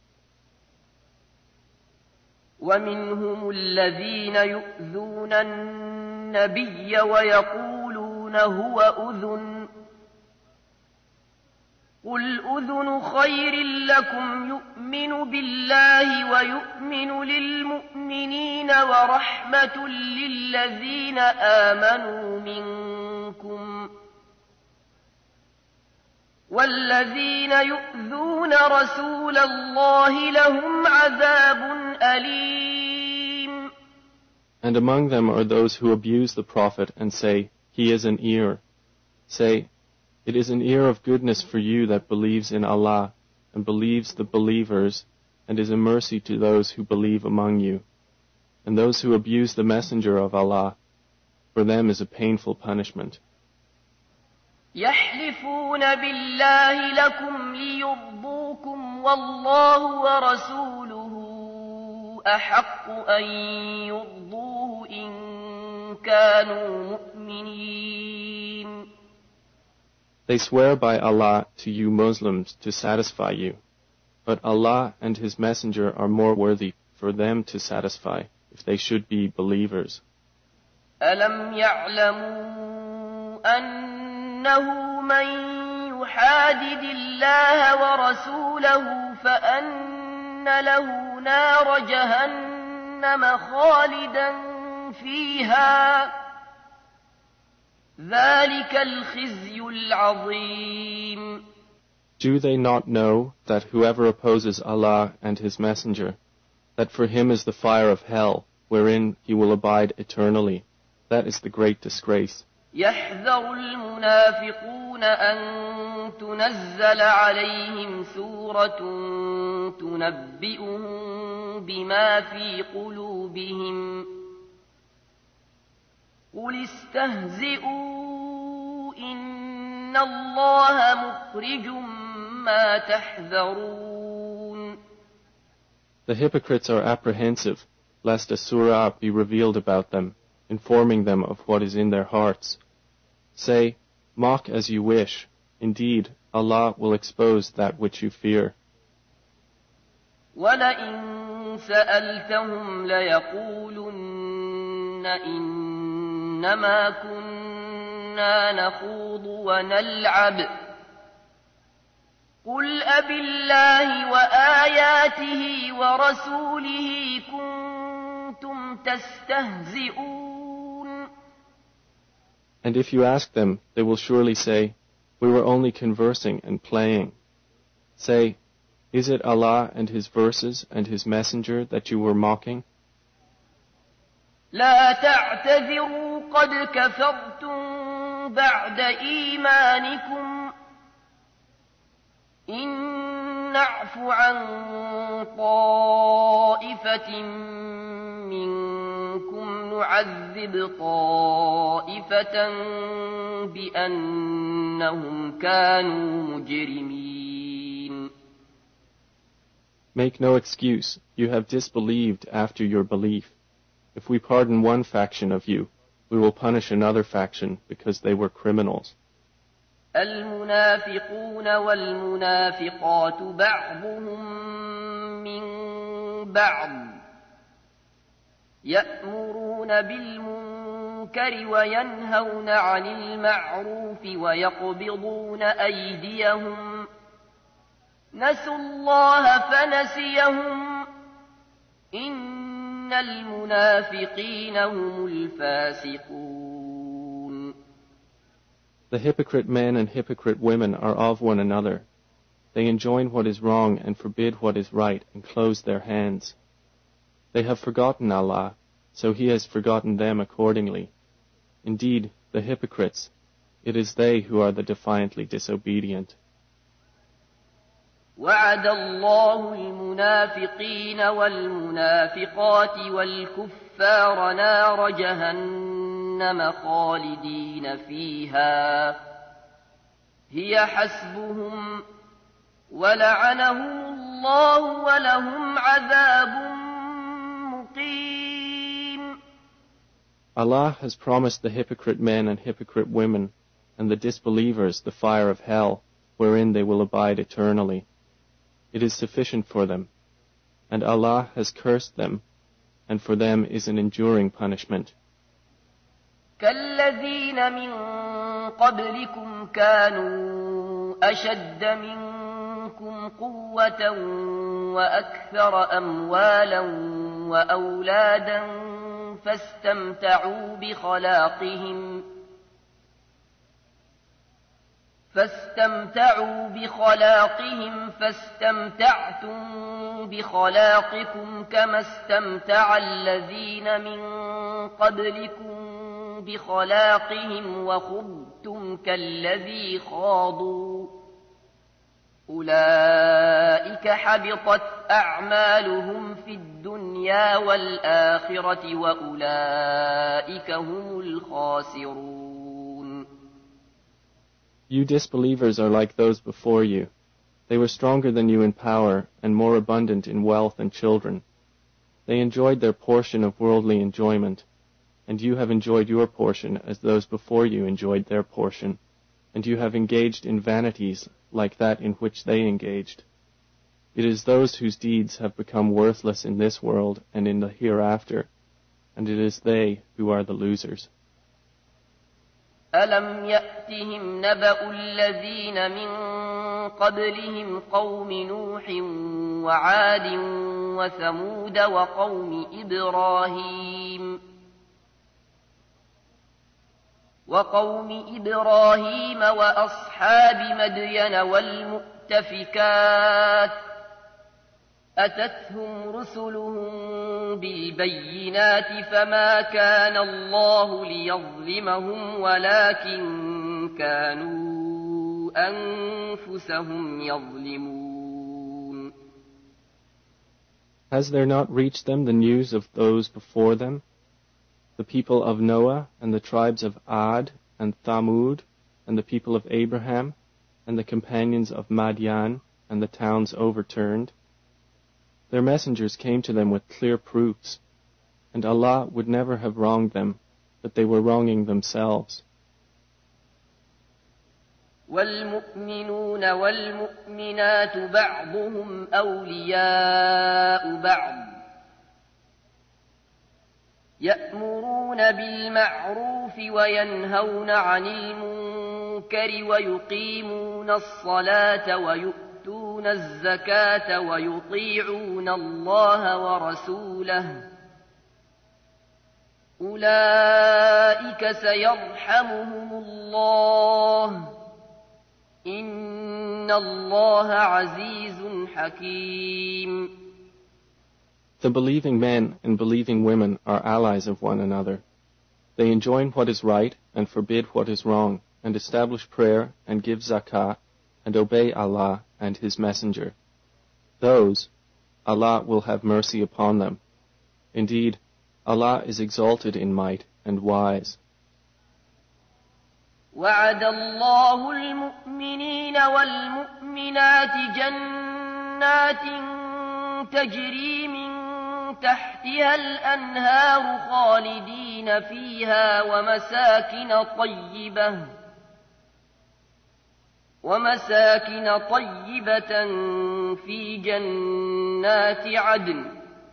ومنهم الذين يؤذون النبي ويقولون هو أذن قل أذن خير لكم يؤمن بالله ويؤمن للمؤمنين ورحمة للذين آمنوا منكم والذين يؤذون رسول الله لهم عذاب أليم. And among them are those who abuse the Prophet and say, "He is an ear." Say, "It is an ear of goodness for you that believes in Allah and believes the believers, and is a mercy to those who believe among you. And those who abuse the Messenger of Allah, for them is a painful punishment." يحلفون بالله لكم ليرضوكم والله ورسوله أحق أن يرضوه إن كانوا مؤمنين. They swear by Allah to you Muslims to satisfy you, but Allah and His Messenger are more worthy for them to satisfy if they should be believers. ألم يعلموا أنه من يحادد الله ورسوله فأن له نار جهنم خالدا فيها ذلك الخزي العظيم. Do they not know that whoever opposes Allah and His Messenger, that for him is the fire of hell, wherein he will abide eternally? That is the great disgrace. يحذر المنافقون أن تنزل عليهم سورة تنبئهم بما في قلوبهم قل استهزئوا إن الله مخرج ما تحذرون. The hypocrites are apprehensive lest a surah be revealed about them, informing them of what is in their hearts. Say, mock as you wish. Indeed, Allah will expose that which you fear. وَلَئِن سَأَلْتَهُمْ لَيَقُولُنَّ إِنَّمَا كُنَّا نَخُوضُ وَنَلْعَبُ قل أبالله وآياته ورسوله كنتم تستهزئون. And if you ask them, they will surely say, we were only conversing and playing. Say, is it Allah and His verses and His messenger that you were mocking? لا تعتذروا قد كفرتم بعد إيمانكم إن نعف عن طائفة منكم نعذب طائفة بأنهم كانوا مجرمين. Make no excuse, you have disbelieved after your belief. If we pardon one faction of you, we will punish another faction because they were criminals. المنافقون والمنافقات بعضهم من بعض يأمرون بالمنكر وينهون عن المعروف ويقبضون أيديهم نسوا الله فنسيهم إن المنافقين هم الفاسقون. The hypocrite men and hypocrite women are of one another. They enjoin what is wrong and forbid what is right and close their hands. They have forgotten Allah, so He has forgotten them accordingly. Indeed, the hypocrites, it is they who are the defiantly disobedient. وعد الله المنافقين والمنافقات والكفار نار جهنم خالدين فيها هي حسبهم ولعنهم الله ولهم عذاب مقيم. Allah has promised the hypocrite men and hypocrite women and the disbelievers the fire of hell, wherein they will abide eternally. It is sufficient for them, and Allah has cursed them, and for them is an enduring punishment. كالذين من قبلكم كانوا أشد منكم قوة وأكثر أموالا وأولادا فاستمتعوا بخلاقهم فاستمتعوا بخلاقهم فاستمتعتم بخلاقكم كما استمتع الذين من قبلكم بخلاقهم وخضتم كالذي خاضوا أولئك حبطت أعمالهم في الدنيا والآخرة وأولئك هم الخاسرون. You disbelievers are like those before you. They were stronger than you in power and more abundant in wealth and children. They enjoyed their portion of worldly enjoyment, and you have enjoyed your portion as those before you enjoyed their portion, and you have engaged in vanities like that in which they engaged. It is those whose deeds have become worthless in this world and in the hereafter, and it is they who are the losers. ألم يأتهم نبأ الذين من قبلهم قوم نوح وعاد وثمود وقوم إبراهيم وقوم إبراهيم وأصحاب مدين والمؤتفكات أتتهم رسلهم بالبينات فما كان الله ليظلمهم ولكن كانوا أنفسهم يظلمون. Has there not reached them the news of those before them, the people of Noah and the tribes of Ad and Thamud and the people of Abraham and the companions of Madian and the towns overturned? Their messengers came to them with clear proofs, and Allah would never have wronged them, but they were wronging themselves. والمؤمنون والمؤمنات بعضهم أولياء بعض يأمرون بالمعروف وينهون عن المنكر ويقيمون الصلاة ويؤمنون ويؤتون الزكاة ويطيعون الله ورسوله أولئك سيرحمهم الله إن الله عزيز حكيم. The believing men and believing women are allies of one another. They enjoin what is right and forbid what is wrong, and establish prayer and give zakah, and obey Allah and His Messenger. Those, Allah will have mercy upon them. Indeed, Allah is exalted in might and wise. وعد الله المؤمنين والمؤمنات جنات تجري من تحتها الأنهار خالدين فيها ومساكن طيبة ومساكن طيبة في جنات عدن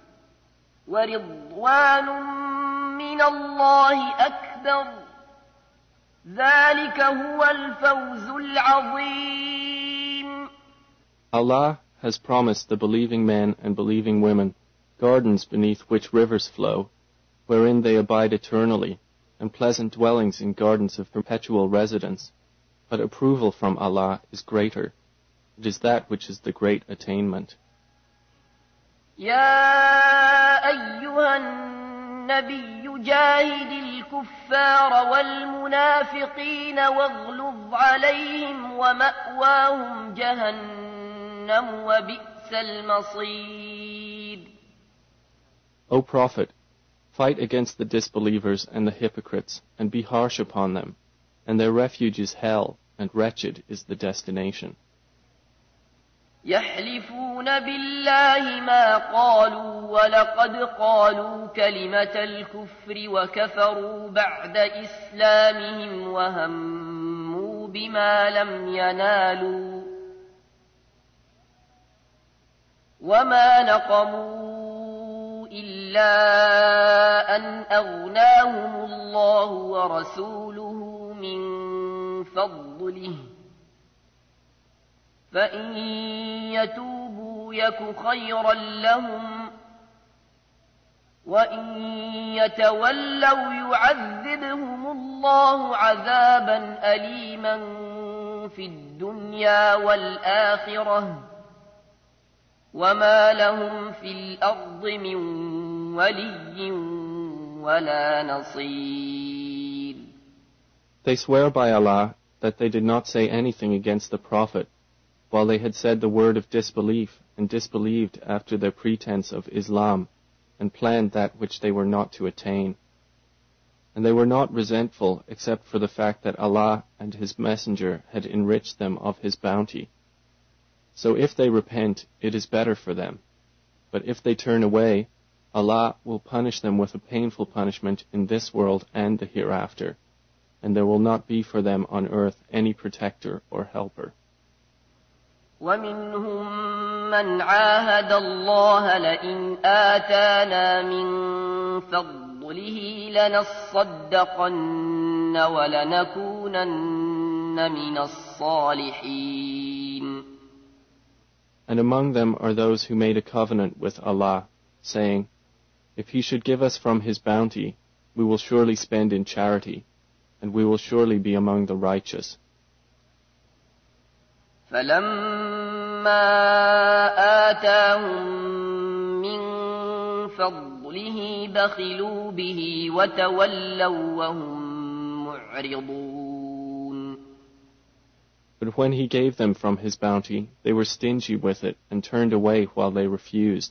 ورضوان من الله أكبر ذلك هو الفوز العظيم. Allah has promised the believing men and believing women gardens beneath which rivers flow, wherein they abide eternally, and pleasant dwellings in gardens of perpetual residence. But approval from Allah is greater. It is that which is the great attainment. يا أيها النبي جاهد الكفار والمنافقين واغلظ عليهم ومأواهم جهنم وبئس المصير. O Prophet, fight against the disbelievers and the hypocrites, and be harsh upon them, and their refuge is hell, and wretched is the destination. يحلفون بالله ما قالوا ولقد قالوا كلمة الكفر وكفروا بعد إسلامهم وهموا بما لم ينالوا وما نقموا إلا أن أغناهم الله ورسوله من فضله فإن يتوبوا يك خيرا لهم وإن يتولوا يعذبهم الله عذابا أليما في الدنيا والآخرة وما لهم في الأرض من ولي ولا نصير. They swear by Allah that they did not say anything against the Prophet, while they had said the word of disbelief and disbelieved after their pretense of Islam, and planned that which they were not to attain. And they were not resentful except for the fact that Allah and His Messenger had enriched them of His bounty. So if they repent, it is better for them. But if they turn away, Allah will punish them with a painful punishment in this world and the hereafter, and there will not be for them on earth any protector or helper. ومنهم من عاهد الله لئن آتانا من فضله لنصدقن ولنكونن من الصالحين. And among them are those who made a covenant with Allah, saying, if He should give us from His bounty, we will surely spend in charity, and we will surely be among the righteous. فلما آتاهم من فضله بخلوا به وتولوا وهم معرضون. But when He gave them from His bounty, they were stingy with it and turned away while they refused.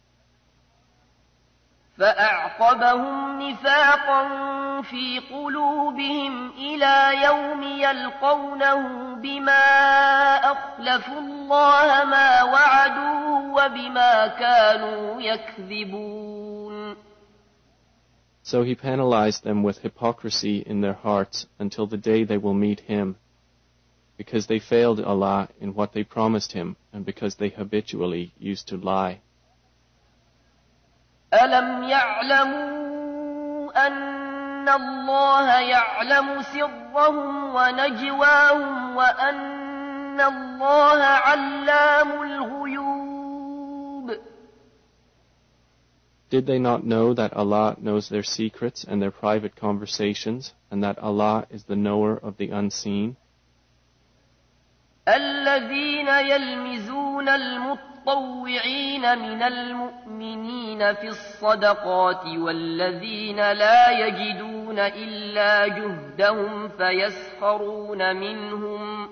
فأعقبهم نفاقا في قلوبهم إلى يوم يلقونه بما أخلفوا الله ما وعدوه وبما كانوا يكذبون. So He penalized them with hypocrisy in their hearts until the day they will meet Him, because they failed Allah in what they promised Him and because they habitually used to lie. ألم يعلموا أن الله يعلم سرهم ونجواهم وأن أن الله علام الغيوب. Did they not know that Allah knows their secrets and their private conversations, and that Allah is the knower of the unseen? الذين يلمزون المطوعين من المؤمنين في الصدقات والذين لا يجدون إلا جهدهم فيسخرون منهم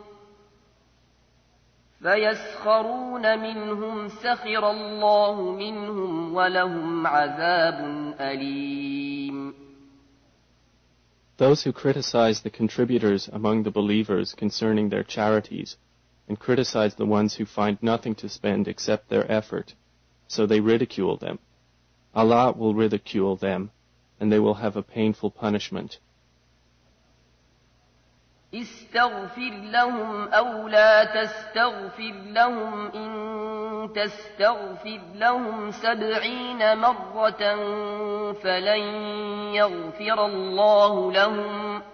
فيسخرون منهم سخر الله منهم ولهم عذاب أليم. Those who criticize the contributors among the believers concerning their charities, and criticize the ones who find nothing to spend except their effort, so they ridicule them. Allah will ridicule them, and they will have a painful punishment. استغفر لهم أو لا تستغفر لهم إن تستغفر لهم سبعين مرة فلن يغفر الله لهم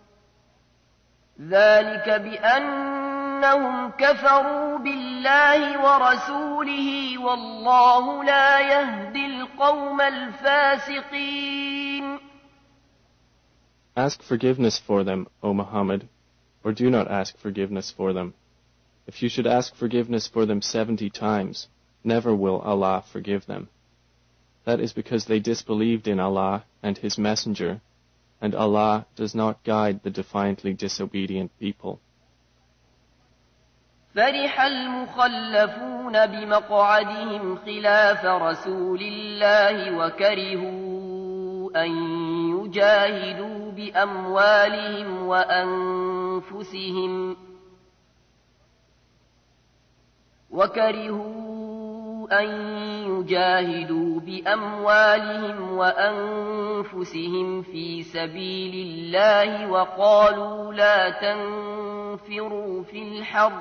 ذلك بأنهم كفروا بالله ورسوله والله لا يهدي القوم الفاسقين. Ask forgiveness for them, O Muhammad, or do not ask forgiveness for them. If you should ask forgiveness for them seventy times, never will Allah forgive them. That is because they disbelieved in Allah and His Messenger, and Allah does not guide the defiantly disobedient people. فرح المخلفون بمقعدهم خلاف رسول الله وكرهوا أن يجاهدوا بأموالهم وأنفسهم وكرهوا أن يجاهدوا بأموالهم وأنفسهم في سبيل الله وقالوا لا تنفروا في الحر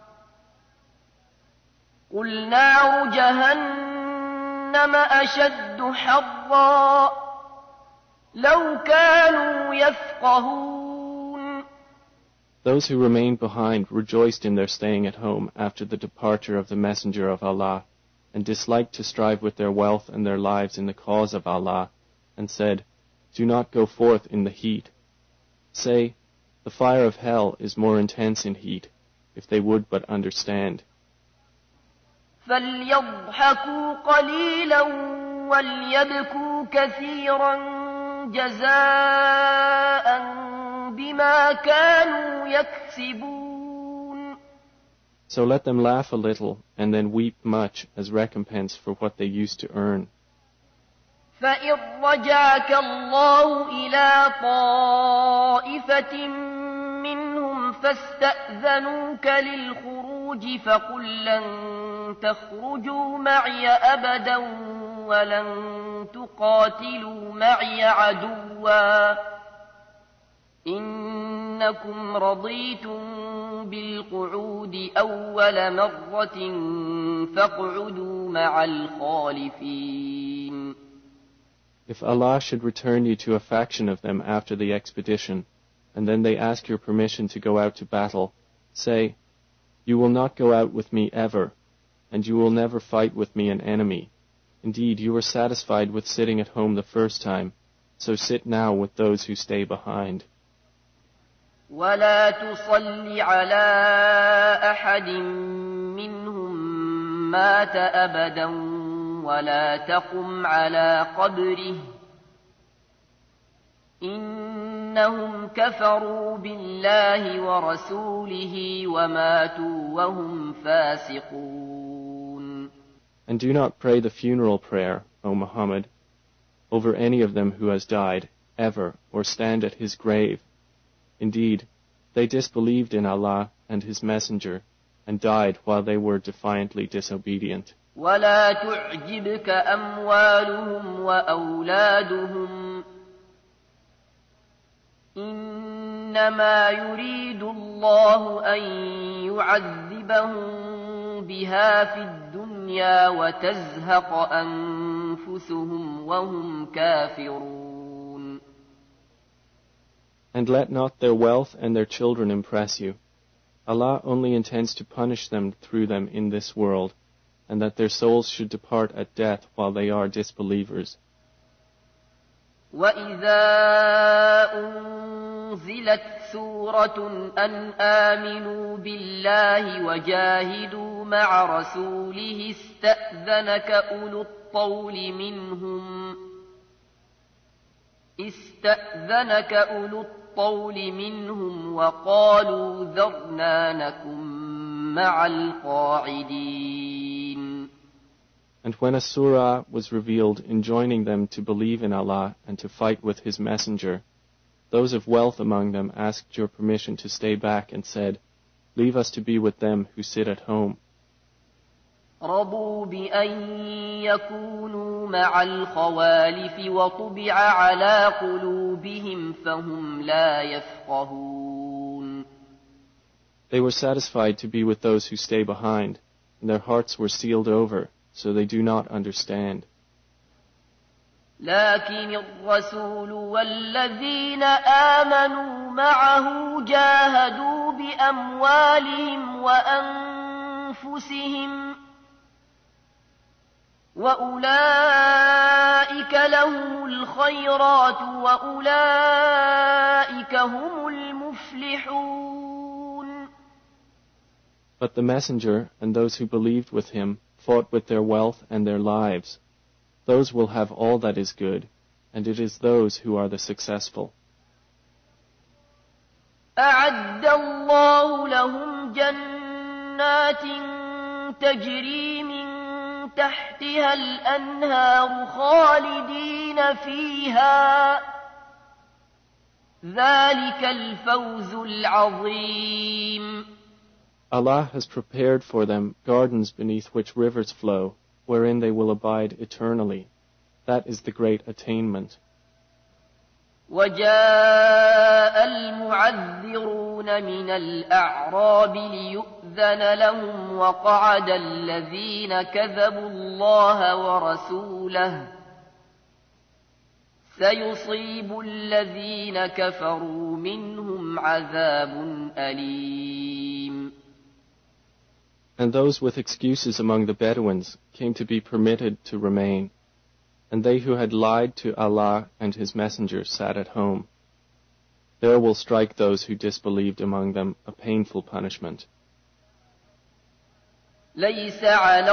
قل نار جهنم أشد حرا لو كانوا يفقهون. Those who remained behind rejoiced in their staying at home after the departure of the Messenger of Allah, and disliked to strive with their wealth and their lives in the cause of Allah, and said, do not go forth in the heat. Say, the fire of hell is more intense in heat, if they would but understand. فليضحكوا قليلا وليبكوا كثيرا جزاء بما كانوا يكسبون. So let them laugh a little and then weep much as recompense for what they used to earn. فإن رجعك الله إلى طائفة منهم فاستأذنوك للخروج فقل لن تخرجوا معي أبدا ولن تقاتلوا معي عدوا إنكم رضيتم بالقعود أول مرة فاقعدوا مع الخالفين. If Allah should return you to a faction of them after the expedition, and then they ask your permission to go out to battle, say, you will not go out with me ever, and you will never fight with me an enemy. Indeed, you were satisfied with sitting at home the first time, so sit now with those who stay behind. ولا تصل على أحد منهم مات أبدا ولا تقم على قبره إنهم كفروا بالله ورسوله وماتوا وهم فاسقون. And do not pray the funeral prayer, O Muhammad, over any of them who has died, ever, or stand at his grave. Indeed, they disbelieved in Allah and His Messenger, and died while they were defiantly disobedient. ولا تعجبك أموالهم وأولادهم إنما يريد الله أن يعذبهم بها في الدنيا وتزهق أنفسهم وهم كافرون. And let not their wealth and their children impress you. Allah only intends to punish them through them in this world, and that their souls should depart at death while they are disbelievers. وَإِذَا أُنزِلَتْ سُورَةٌ أَنْ آمِنُوا بِاللَّهِ وَجَاهِدُوا مَعَ رَسُولِهِ اسْتَأْذَنَكَ أُولُو الطَّوْلِ مِنْهُمْ اسْتَأْذَنَكَ أُولُو الطَّوْلِ مِنْهُمْ وَقَالُوا ذَرْنَا نَكُن مَّعَ الْقَاعِدِينَ. And when a surah was revealed enjoining them to believe in Allah and to fight with His Messenger, those of wealth among them asked your permission to stay back and said, "Leave us to be with them who sit at home." رضوا بأن يكونوا مع الخوالف وطبع على قلوبهم فهم لا يفقهون. They were satisfied to be with those who stay behind, and their hearts were sealed over, so they do not understand. لكن الرسول والذين آمنوا معه جاهدوا بأموالهم وأنفسهم وأولئك لهم الخيرات وأولئك هم المفلحون. But the Messenger and those who believed with him fought with their wealth and their lives. Those will have all that is good, and it is those who are the successful. أعد الله لهم جنات تجري من تحتها الأنهار خالدين فيها ذلك الفوز العظيم. Allah has prepared for them gardens beneath which rivers flow, wherein they will abide eternally. That is the great attainment. وجاء المعذرون من الأعراب ليؤذن لهم وقعد الذين كذبوا الله ورسوله سيصيب الذين كفروا منهم عذاب أليم. And those with excuses among the Bedouins came to be permitted to remain, and they who had lied to Allah and His Messenger sat at home. There will strike those who disbelieved among them a painful punishment. ليس على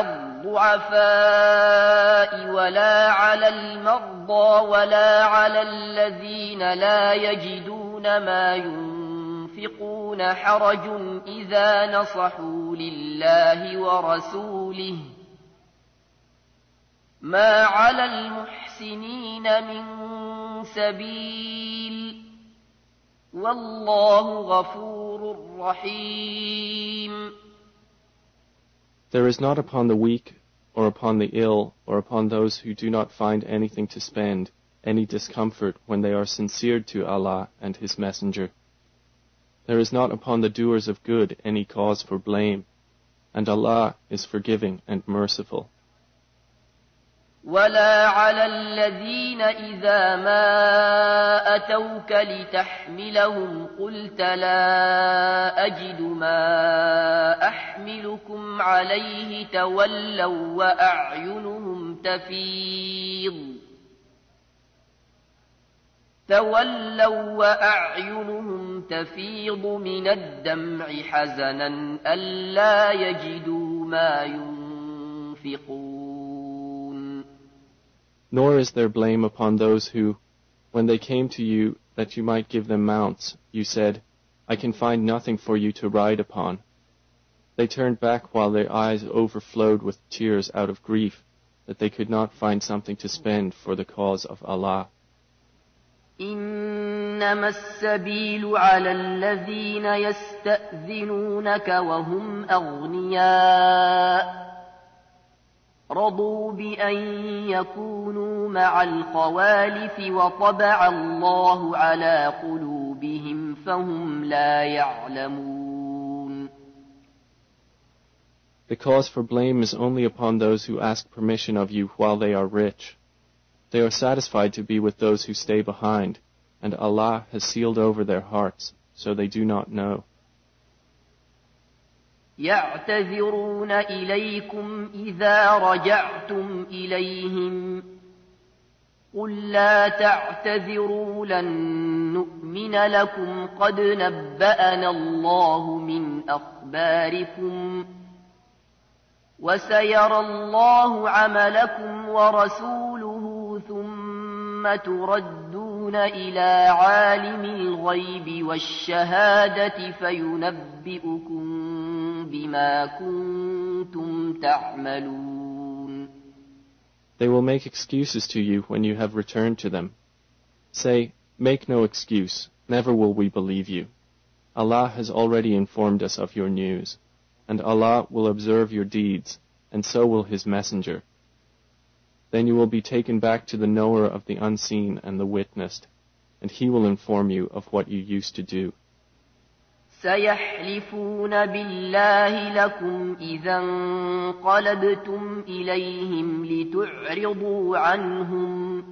الضعفاء ولا على المرضى ولا على الذين لا يجدون ما ينفقون حرج إذا نصحوا لله ورسوله ما على المحسنين من سبيل والله غفور رحيم. There is not upon the weak, or upon the ill, or upon those who do not find anything to spend, any discomfort when they are sincere to Allah and His Messenger. There is not upon the doers of good any cause for blame, and Allah is forgiving and merciful. ولا على الذين إذا ما أتوك لتحملهم قلت لا أجد ما أحملكم عليه تولوا وأعينهم تفيض تولوا وأعينهم تفيض من الدمع حزنا ألا يجدوا ما ينفقون. Nor is there blame upon those who, when they came to you that you might give them mounts, you said, "I can find nothing for you to ride upon." They turned back while their eyes overflowed with tears out of grief, that they could not find something to spend for the cause of Allah. إنما السبيل على الذين يستأذنونك وهم أغنياء رضوا بأن يكونوا مع الخوالف وطبع الله على قلوبهم فهم لا يعلمون. The cause for blame is only upon those who ask permission of you while they are rich. They are satisfied to be with those who stay behind, and Allah has sealed over their hearts, so they do not know. يعتذرون إليكم إذا رجعتم إليهم قل لا تعتذروا لن نؤمن لكم قد نبأنا الله من أخباركم وسيرى الله عملكم ورسوله ثم تردون إلى عالم الغيب والشهادة فينبئكم بما كنتم تعملون. They will make excuses to you when you have returned to them. Say, make no excuse, never will we believe you. Allah has already informed us of your news, and Allah will observe your deeds, and so will His Messenger. Then you will be taken back to the knower of the unseen and the witnessed, and He will inform you of what you used to do. سيحلفون بالله لكم إذا انقلبتم إليهم لتعرضوا عنهم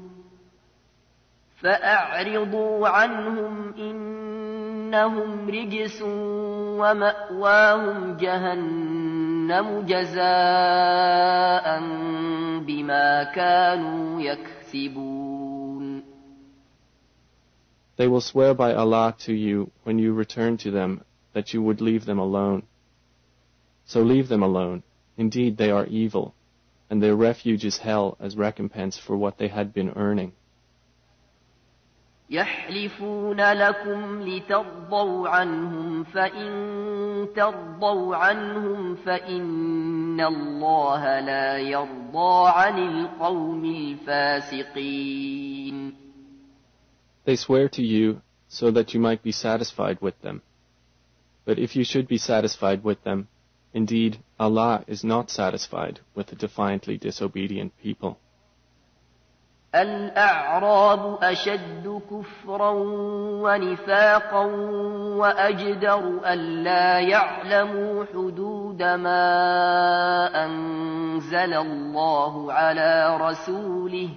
فأعرضوا عنهم إنهم رجس ومأواهم جهنم جزاء بما كانوا يكسبون. They will swear by Allah to you when you return to them that you would leave them alone. So leave them alone. Indeed, they are evil, and their refuge is hell as recompense for what they had been earning. يحلفون لكم لترضوا عنهم فإن ترضوا عنهم فإن الله لا يرضى عن القوم الفاسقين. They swear to you so that you might be satisfied with them. But if you should be satisfied with them, indeed Allah is not satisfied with the defiantly disobedient people. الأعراب أشد كفرا ونفاقا وأجدر ألا يعلموا حدود ما أنزل الله على رسوله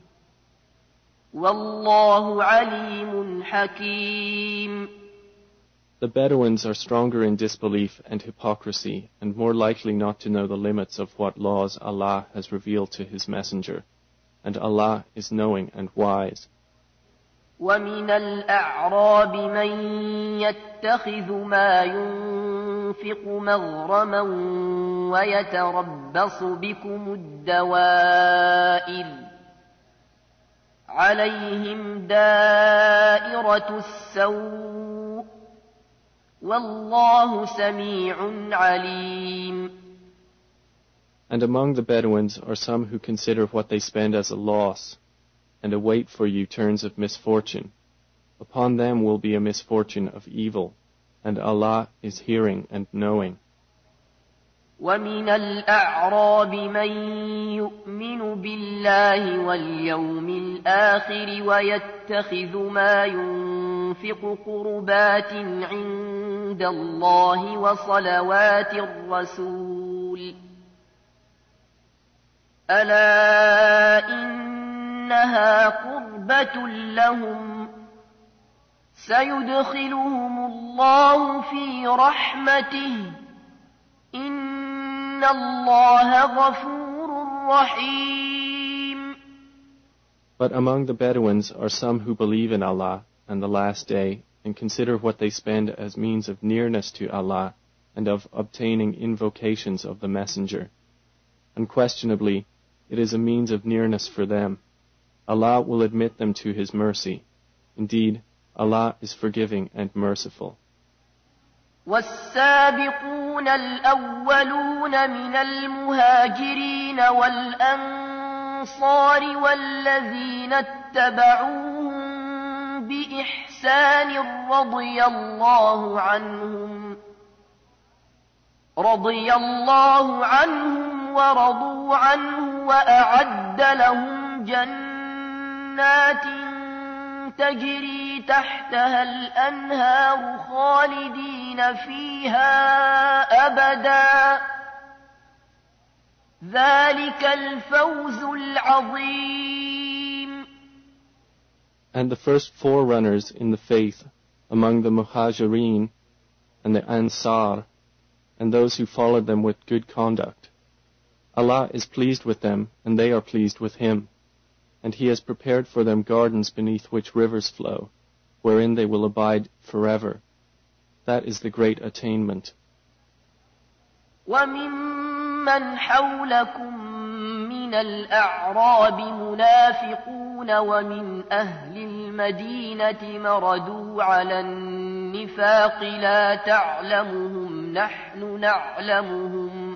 والله عليم حكيم. The Bedouins are stronger in disbelief and hypocrisy and more likely not to know the limits of what laws Allah has revealed to His Messenger, and Allah is knowing and wise. ومن الأعراب من يتخذ ما ينفق مغرما ويتربص بكم الدوائر عليهم دائرة السوء والله سميع عليم. And among the Bedouins are some who consider what they spend as a loss, and await for you turns of misfortune. Upon them will be a misfortune of evil, and Allah is hearing and knowing. ومن الأعراب من يؤمن بالله واليوم الآخر ويتخذ ما ينفق قربات عند الله وصلوات الرسول ألا إنها قربة لهم سيدخلهم الله في رحمته إن الله غفور رحيم. But among the Bedouins are some who believe in Allah and the Last Day and consider what they spend as means of nearness to Allah and of obtaining invocations of the Messenger. Unquestionably, it is a means of nearness for them. Allah will admit them to His mercy. Indeed, Allah is forgiving and merciful. والسابقون الأولون من المهاجرين والأنصار والذين اتبعوهم بإحسان رضي الله عنهم رضي الله عنهم ورضوا عنه وأعد لهم جنات تجري تحتها الأنهار خالدين فيها أبدا ذلك الفوز العظيم. And the first forerunners in the faith among the Muhajirin and the Ansar and those who followed them with good conduct. Allah is pleased with them, and they are pleased with Him, and He has prepared for them gardens beneath which rivers flow, wherein they will abide forever. That is the great attainment. وَمِمَّنْ حَوْلَكُمْ مِنَ الْأَعْرَابِ مُنَافِقُونَ وَمِنْ أَهْلِ الْمَدِينَةِ مَرَدُوا عَلَى النِّفَاقِ لَا تَعْلَمُهُمْ نَحْنُ نَعْلَمُهُمْ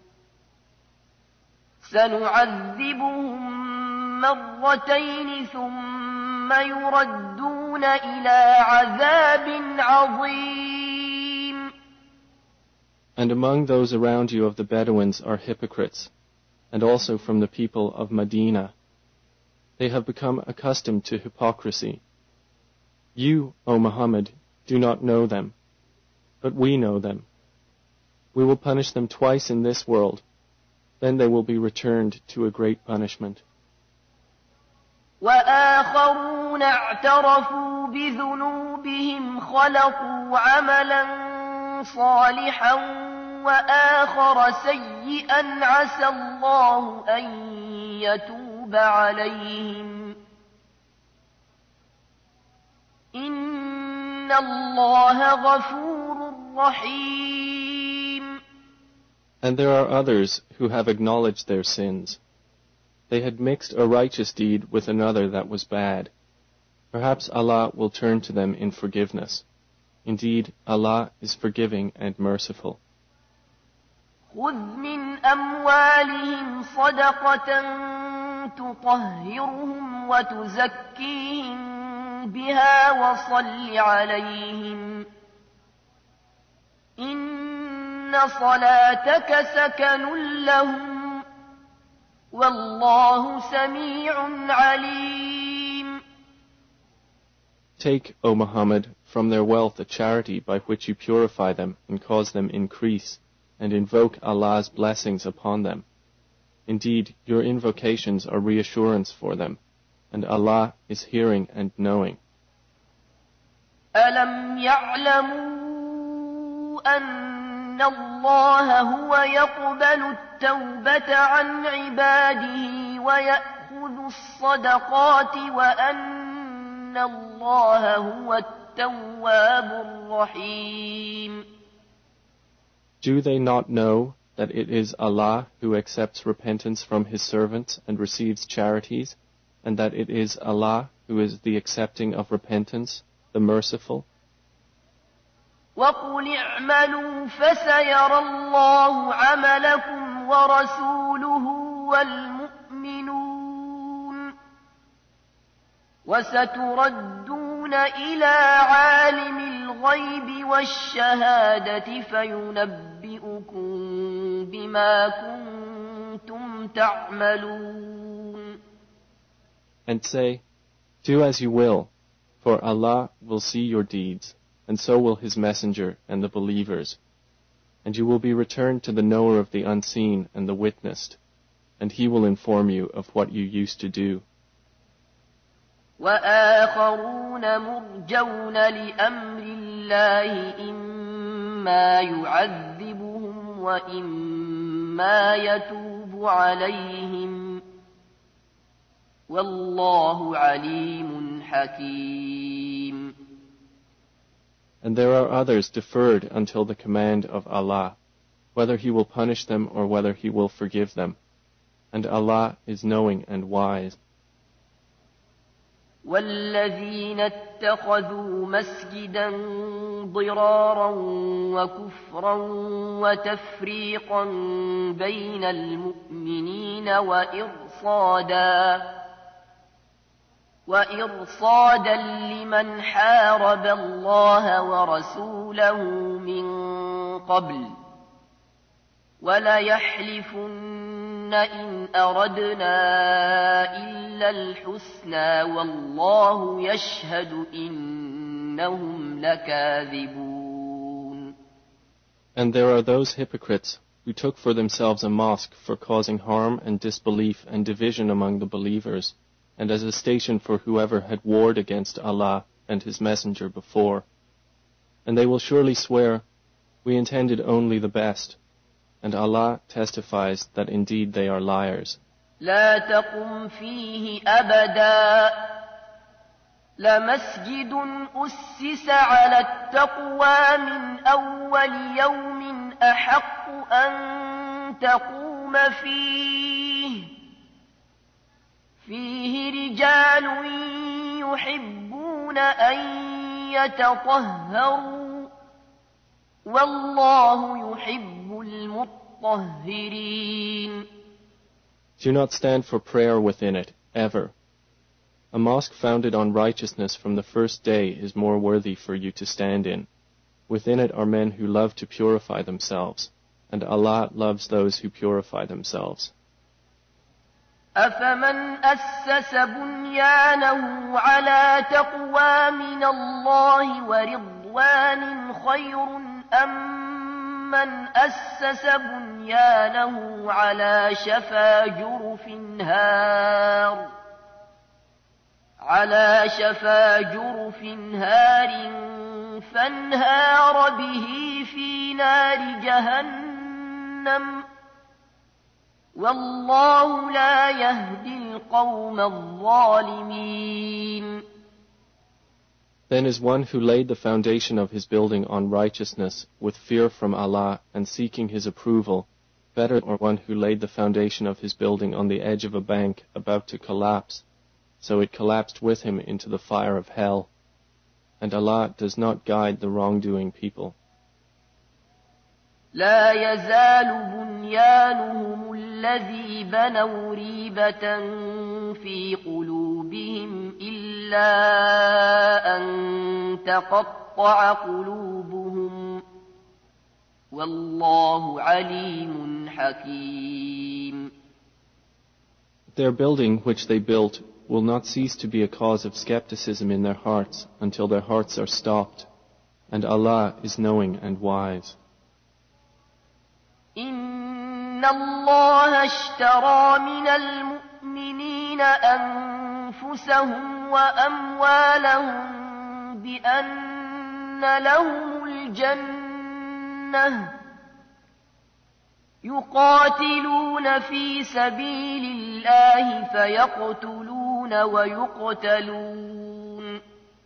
سَنُعَذِّبُهُمْ مرتين ثم يردون إلى عذاب عظيم. And among those around you of the Bedouins are hypocrites, and also from the people of Medina. They have become accustomed to hypocrisy. You, O Muhammad, do not know them, but we know them. We will punish them twice in this world, then they will be returned to a great punishment. وآخرون اعترفوا بذنوبهم خلقوا عملا صالحا وآخر سيئا عسى الله أن يتوب عليهم إن الله غفور رحيم. And there are others who have acknowledged their sins. They had mixed a righteous deed with another that was bad. Perhaps Allah will turn to them in forgiveness. Indeed, Allah is forgiving and merciful. خذ من أموالهم صدقة تطهرهم وتزكيهم بها وصل عليهم إن صلاتك سكن لهم والله سميع عليم. Take, O Muhammad, from their wealth a charity by which you purify them and cause them increase, and invoke Allah's blessings upon them. Indeed, your invocations are reassurance for them, and Allah is hearing and knowing. أَلَمْ يَعْلَمُوا أَنَّ اللَّهَ هُوَ يَقْبَلُ التَّوْبَةَ عَنْ عِبَادِهِ وَيَأْخُذُ الصَّدَقَاتِ وَأَنَّ اللَّهَ هُوَ التَّوَّابُ الرَّحِيمُ. Do they not know that it is Allah who accepts repentance from His servants and receives charities, and that it is Allah who is the accepting of repentance, the merciful? وَقُلِ اعْمَلُوا فَسَيَرَى اللَّهُ عَمَلَكُمْ وَرَسُولُهُ وَالْمُؤْمِنُونَ وَسَتُرَدُّونَ إِلَى عَالِمِ الْغَيْبِ وَالشَّهَادَةِ فَيُنَبِّئُكُم بِمَا كُنتُمْ تَعْمَلُونَ. And say, do as you will, for Allah will see your deeds, and so will His Messenger and the believers. And you will be returned to the knower of the unseen and the witnessed, and He will inform you of what you used to do. وآخرون مرجون لأمر الله إما يعذبهم وإما يتوب عليهم والله عليم حكيم. And there are others deferred until the command of Allah, whether He will punish them or whether He will forgive them. And Allah is knowing and wise. والذين اتخذوا مسجدا ضرارا وكفرا وتفريقا بين المؤمنين وإرصادا وإرصادا لمن حارب الله ورسوله من قبل وليحلفن إن أردنا إلا الحسنى والله يشهد إنهم لكاذبون. And there are those hypocrites who took for themselves a mosque for causing harm and disbelief and division among the believers, and as a station for whoever had warred against Allah and His Messenger before. And they will surely swear, We intended only the best, and Allah testifies that indeed they are liars. لا تقم فيه أبدا لمسجد أسس على التقوى من أول يوم أحق أن تقوم فيه فيه رجال يحبون أن يتطهروا والله يحب المطهرين. Do not stand for prayer within it, ever. A mosque founded on righteousness from the first day is more worthy for you to stand in. Within it are men who love to purify themselves, and Allah loves those who purify themselves. أفمن أسس بنيانه على تقوى من الله ورضوان خير أم من أسس بنيانه على شفا جرف هار على شفا جرف هار فانهار به في نار جهنم والله لا يهدي القوم الظالمين. Then is one who laid the foundation of his building on righteousness with fear from Allah and seeking his approval better or one who laid the foundation of his building on the edge of a bank about to collapse, so it collapsed with him into the fire of hell, and Allah does not guide the wrongdoing people. لا يزال بنيانهم الذي بنوا ريبة في قلوبهم إلا أن تقطع قلوبهم والله عليم حكيم. Their building which they built will not cease to be a cause of skepticism in their hearts until their hearts are stopped, and Allah is knowing and wise. إن الله اشترى من المؤمنين أنفسهم وأموالهم بأن لهم الجنة يقاتلون في سبيل الله فيقتلون ويقتلون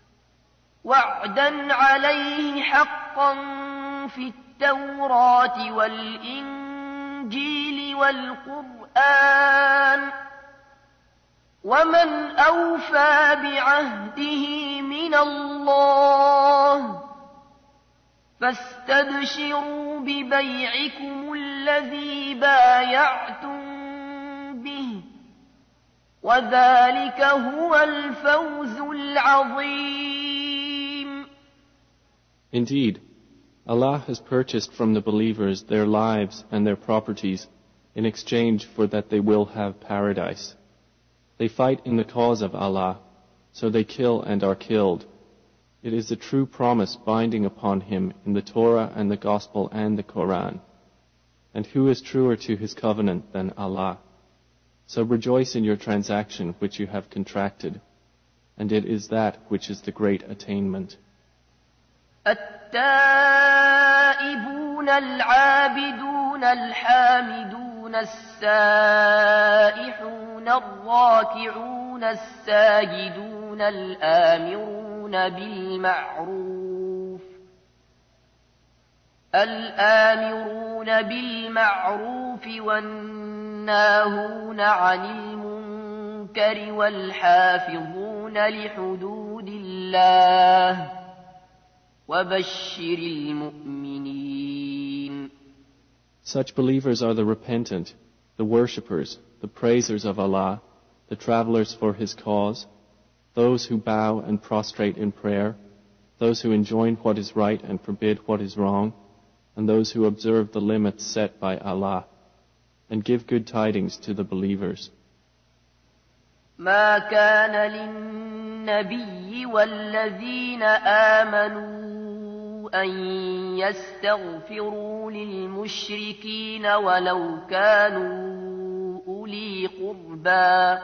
وعدا عليه حقا في التوراة والإنجيل والقرآن ومن أوفى بعهده من الله فاستبشروا ببيعكم الذي بايعتم به وذلك هو الفوز العظيم. Indeed, Allah has purchased from the believers their lives and their properties in exchange for that they will have paradise. They fight in the cause of Allah, so they kill and are killed. It is a true promise binding upon him in the Torah and the Gospel and the Quran. And who is truer to his covenant than Allah? So rejoice in your transaction which you have contracted, and it is that which is the great attainment. التائبون العابدون الحامدون السائحون الراكعون الساجدون الآمرون بالمعروف الآمرون بالمعروف والناهون عن المنكر والحافظون لحدود الله وبشر المؤمنين. Such believers are the repentant, the worshippers, the praisers of Allah, the travelers for His cause, those who bow and prostrate in prayer, those who enjoin what is right and forbid what is wrong, and those who observe the limits set by Allah, and give good tidings to the believers. ما كان للنبي والذين آمنوا أن يستغفروا للمشركين ولو كانوا أولي قربى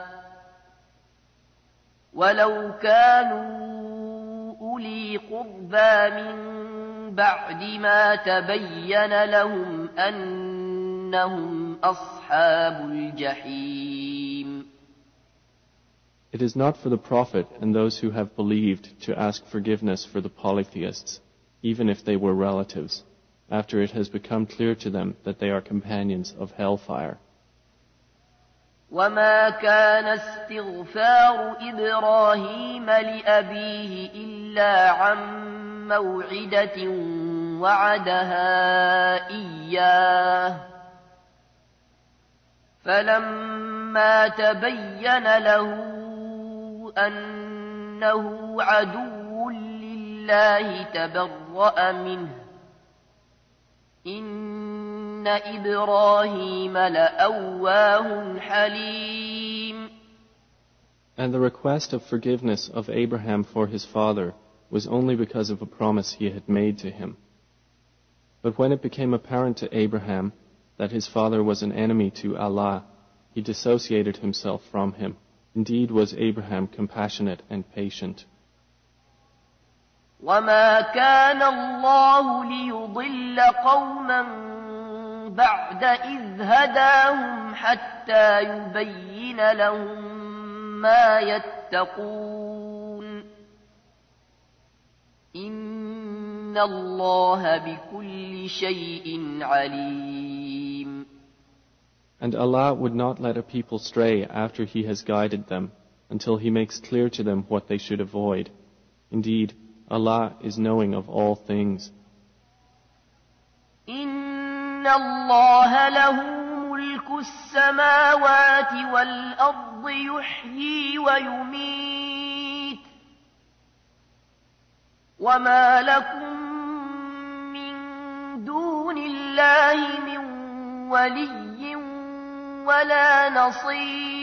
ولو كانوا أولي قربى من بعد ما تبين لهم أنهم أصحاب الجحيم. It is not for the Prophet and those who have believed to ask forgiveness for the polytheists, even if they were relatives, after it has become clear to them that they are companions of hellfire. وما كان استغفار إبراهيم لأبيه إلا عن موعدة وعدها إياه فلما تبين له أنه عدو لله تبرأ منه إن إبراهيم لأواه حليم. And the request of forgiveness of Abraham for his father was only because of a promise he had made to him. But when it became apparent to Abraham that his father was an enemy to Allah, he dissociated himself from him. Indeed was Abraham compassionate and patient. وما كان الله ليضل قوما بعد إذ هداهم حتى يبين لهم ما يتقون إن الله بكل شيء عليم. And Allah would not let a people stray after He has guided them until He makes clear to them what they should avoid. Indeed, Allah is knowing of all things. إن الله له ملك السماوات والأرض يحيي ويميت وما لكم من دون الله من ولي ولا نصير.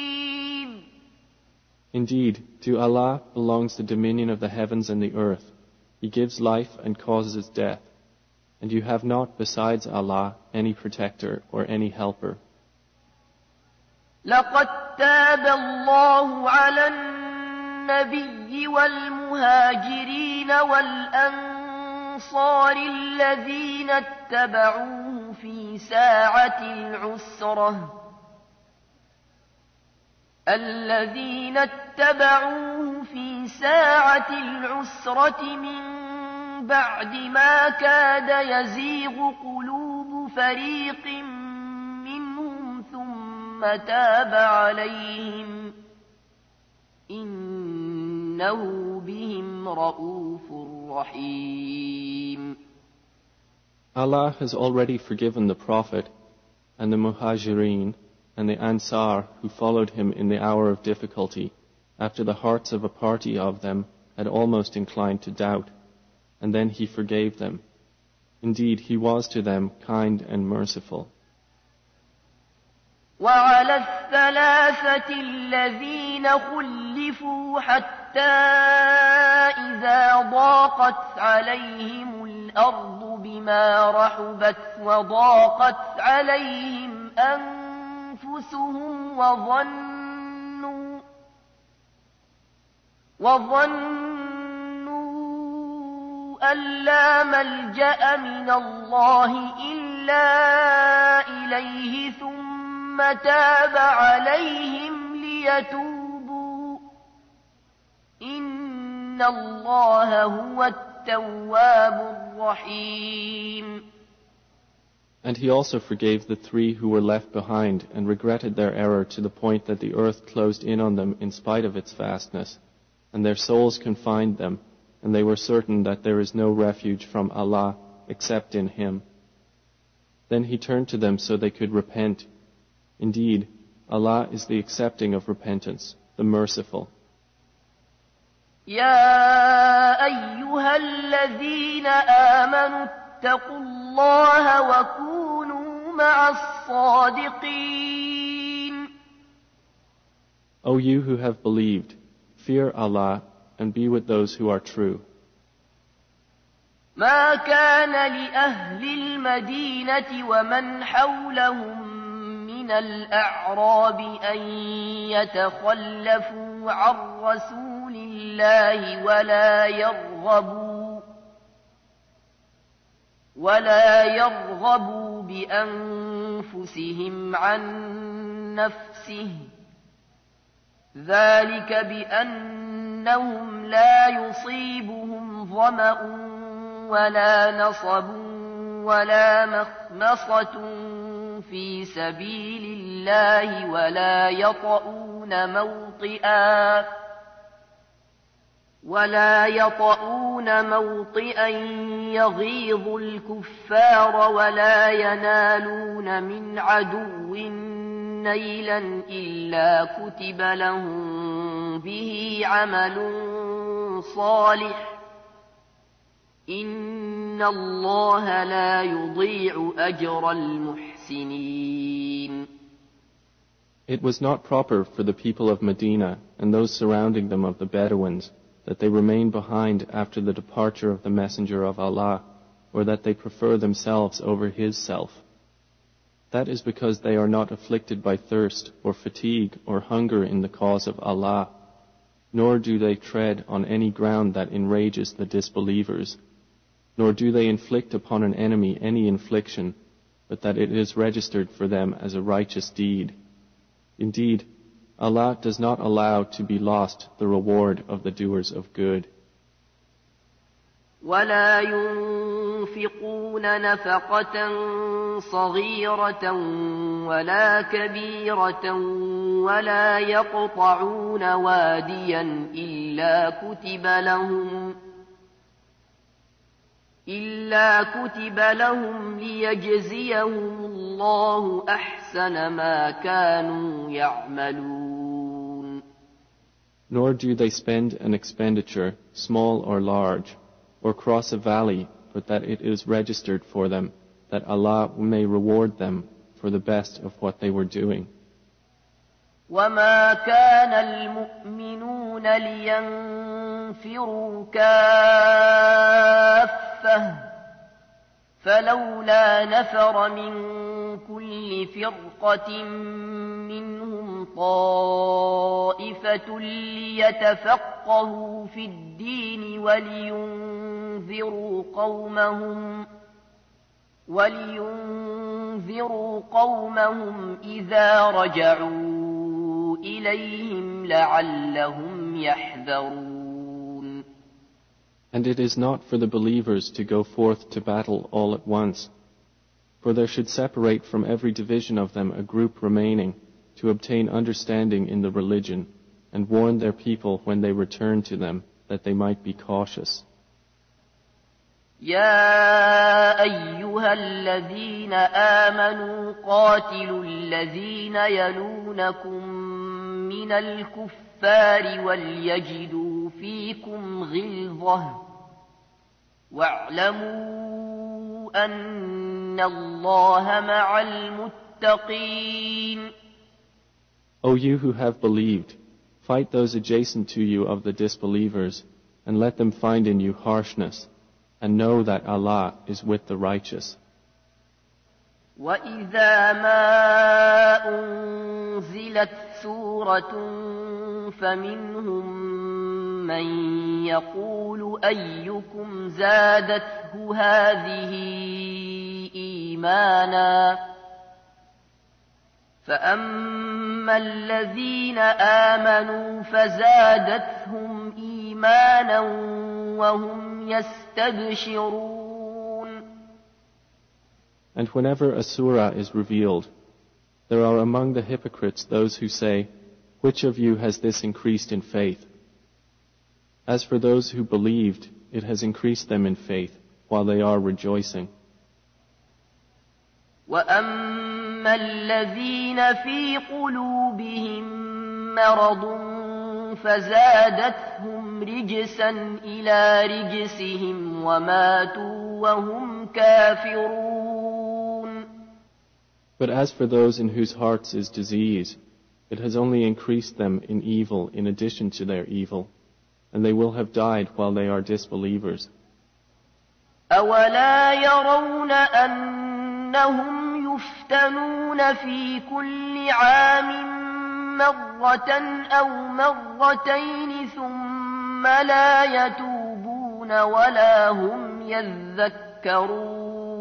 Indeed, to Allah belongs the dominion of the heavens and the earth. He gives life and causes death. And you have not besides Allah any protector or any helper. لقد تاب الله على النبي والمهاجرين والأنصار الذين اتبعوه في ساعة العسرة الذين اتبعوه في ساعة العسرة من بعد ما كاد يزيغ قلوب فريق منهم ثم تاب عليهم إنه بهم رؤوف رحيم. Allah has already forgiven the Prophet and the Muhajireen and the Ansar who followed him in the hour of difficulty, after the hearts of a party of them had almost inclined to doubt, and then He forgave them. Indeed, He was to them kind and merciful. وعلى الثلاثة الذين خلفوا حتى إذا ضاقت عليهم الأرض بما رحبت وضاقت عليهم أنفسهم وظنوا وظنوا أن لا ملجأ من الله إلا إليه ثم تاب عليهم ليتوبوا إن الله هو التواب الرحيم. And He also forgave the three who were left behind and regretted their error to the point that the earth closed in on them in spite of its vastness, and their souls confined them, and they were certain that there is no refuge from Allah except in Him. Then He turned to them so they could repent. Indeed, Allah is the accepting of repentance, the merciful. يا أيها الذين آمنوا اتقوا الله وكونوا مع الصادقين. O you who have believed, fear Allah and be with those who are true. ما كان لأهل المدينة ومن حولهم من الأعراب أن يتخلفوا عن رسول الله ولا يرغبوا ولا يرغبوا بأنفسهم عن نفسه ذلك بأنهم لا يصيبهم ظمأ ولا نصب ولا مخمصة في سبيل الله ولا يطؤون موطئا ولا يطؤون موطئا يغيظ الكفار ولا ينالون من عدو نيلا إلا كتب لهم به عمل صالح إن الله لا يضيع أجر المحسنين. It was not proper for the people of Medina and those surrounding them of the Bedouins that they remain behind after the departure of the Messenger of Allah, or that they prefer themselves over his self. That is because they are not afflicted by thirst or fatigue or hunger in the cause of Allah, nor do they tread on any ground that enrages the disbelievers, nor do they inflict upon an enemy any infliction, but that it is registered for them as a righteous deed. Indeed, Allah does not allow to be lost the reward of the doers of good. ولا ينفقون نفقة صغيرة ولا كبيرة ولا يقطعون واديا إلا كتب لهم إلا كتب لهم ليجزيهم الله أحسن ما كانوا يعملون. Nor do they spend an expenditure, small or large, or cross a valley, but that it is registered for them, that Allah may reward them for the best of what they were doing. وما كان المؤمنون لينفروا كافة فلولا نفر من كل فرقة منهم طائفة ليتفقهوا في الدين ولينذروا قومهم ولينذروا قومهم إذا رجعوا إليهم لعلهم يحذرون. And it is not for the believers to go forth to battle all at once, for there should separate from every division of them a group remaining to obtain understanding in the religion and warn their people when they return to them that they might be cautious. يا أيها الذين آمنوا قاتلوا الذين يلونكم من الكفار وليجدوا فيكم غلظة واعلموا أن الله مع المتقين. O you who have believed, fight those adjacent to you of the disbelievers, and let them find in you harshness, and know that Allah is with the righteous. وَإِذَا مَا أُنزِلَتْ سُورَةٌ فَمِنْهُمْ مَنْ يَقُولُ أَيُّكُمْ زَادَتْهُ هَذِهِ إِيمَانًا فَأَمَّا الَّذِينَ آمَنُوا فَزَادَتْهُمْ إِيمَانًا وَهُمْ يَسْتَبْشِرُونَ. And whenever a surah is revealed, there are among the hypocrites those who say, "Which of you has this increased in faith?" As for those who believed, it has increased them in faith, while they are rejoicing. وَأَمَّا الَّذِينَ فِي قُلُوبِهِم مَّرَضٌ فَزَادَتْهُمْ رِجْسًا إِلَى رِجْسِهِمْ وَمَاتُوا وَهُمْ كَافِرُونَ. But as for those in whose hearts is disease, it has only increased them in evil in addition to their evil, and they will have died while they are disbelievers. أَوَلَا يَرَوْنَ أَنَّهُمْ يُفْتَنُونَ فِي كُلِّ عَامٍ مرة أو مرتين ثم لا يتوبون ولا هم يذكرون.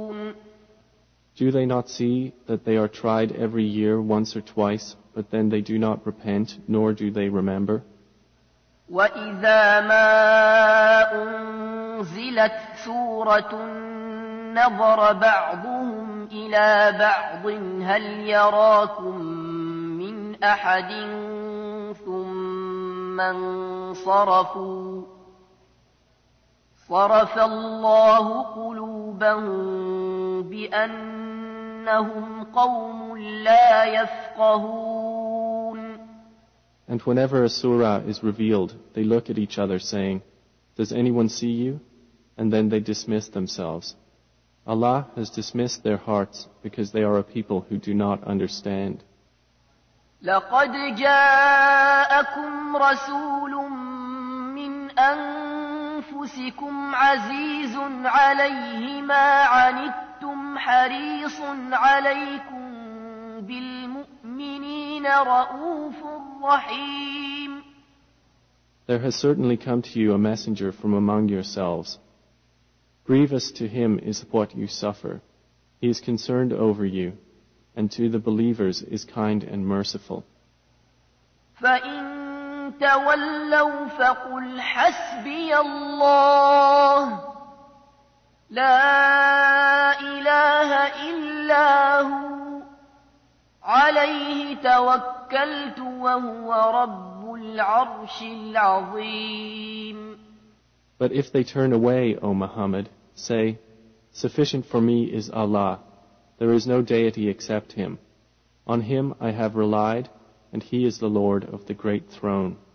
Do they not see that they are tried every year once or twice, but then they do not repent, nor do they remember? وَإِذَا مَا أُنزِلَتْ سُورَةٌ نَظَرَ بَعْضُهُمْ إِلَى بَعْضٍ هَلْ يَرَاكُمْ مِنْ أَحَدٍ ثُمَّ انصَرَفُوا صَرَفَ اللَّهُ قُلُوبَهُم بِأَنَّهُمْ قَوْمٌ لَّا يَفْقَهُونَ. And whenever a surah is revealed, they look at each other saying, "Does anyone see you?" And then they dismiss themselves. Allah has dismissed their hearts because they are a people who do not understand. لَقَدْ جَاءَكُمْ رَسُولٌ مِّنْ أَنفُسِكُمْ عَزِيزٌ عَلَيْهِ مَا عَنِتُّمْ حَرِيصٌ عَلَيْكُمْ بِالْمُؤْمِنِينَ رَءُوفٌ رَحِيمٌ. There has certainly come to you a messenger from among yourselves. Grievous to him is what you suffer. He is concerned over you, and to the believers is kind and merciful. فَإِن تَوَلَّوْا فَقُلْ حَسْبِيَ اللَّهُ لَا إِلَٰهَ إِلَّا هُوَ عَلَيْهِ تَوَكَّلْتُ وَهُوَ رَبُّ الْعَرْشِ الْعَظِيمِ. But if they turn away, O Muhammad, say, "Sufficient for me is Allah. There is no deity except Him. On Him I have relied, and He is the Lord of the great throne."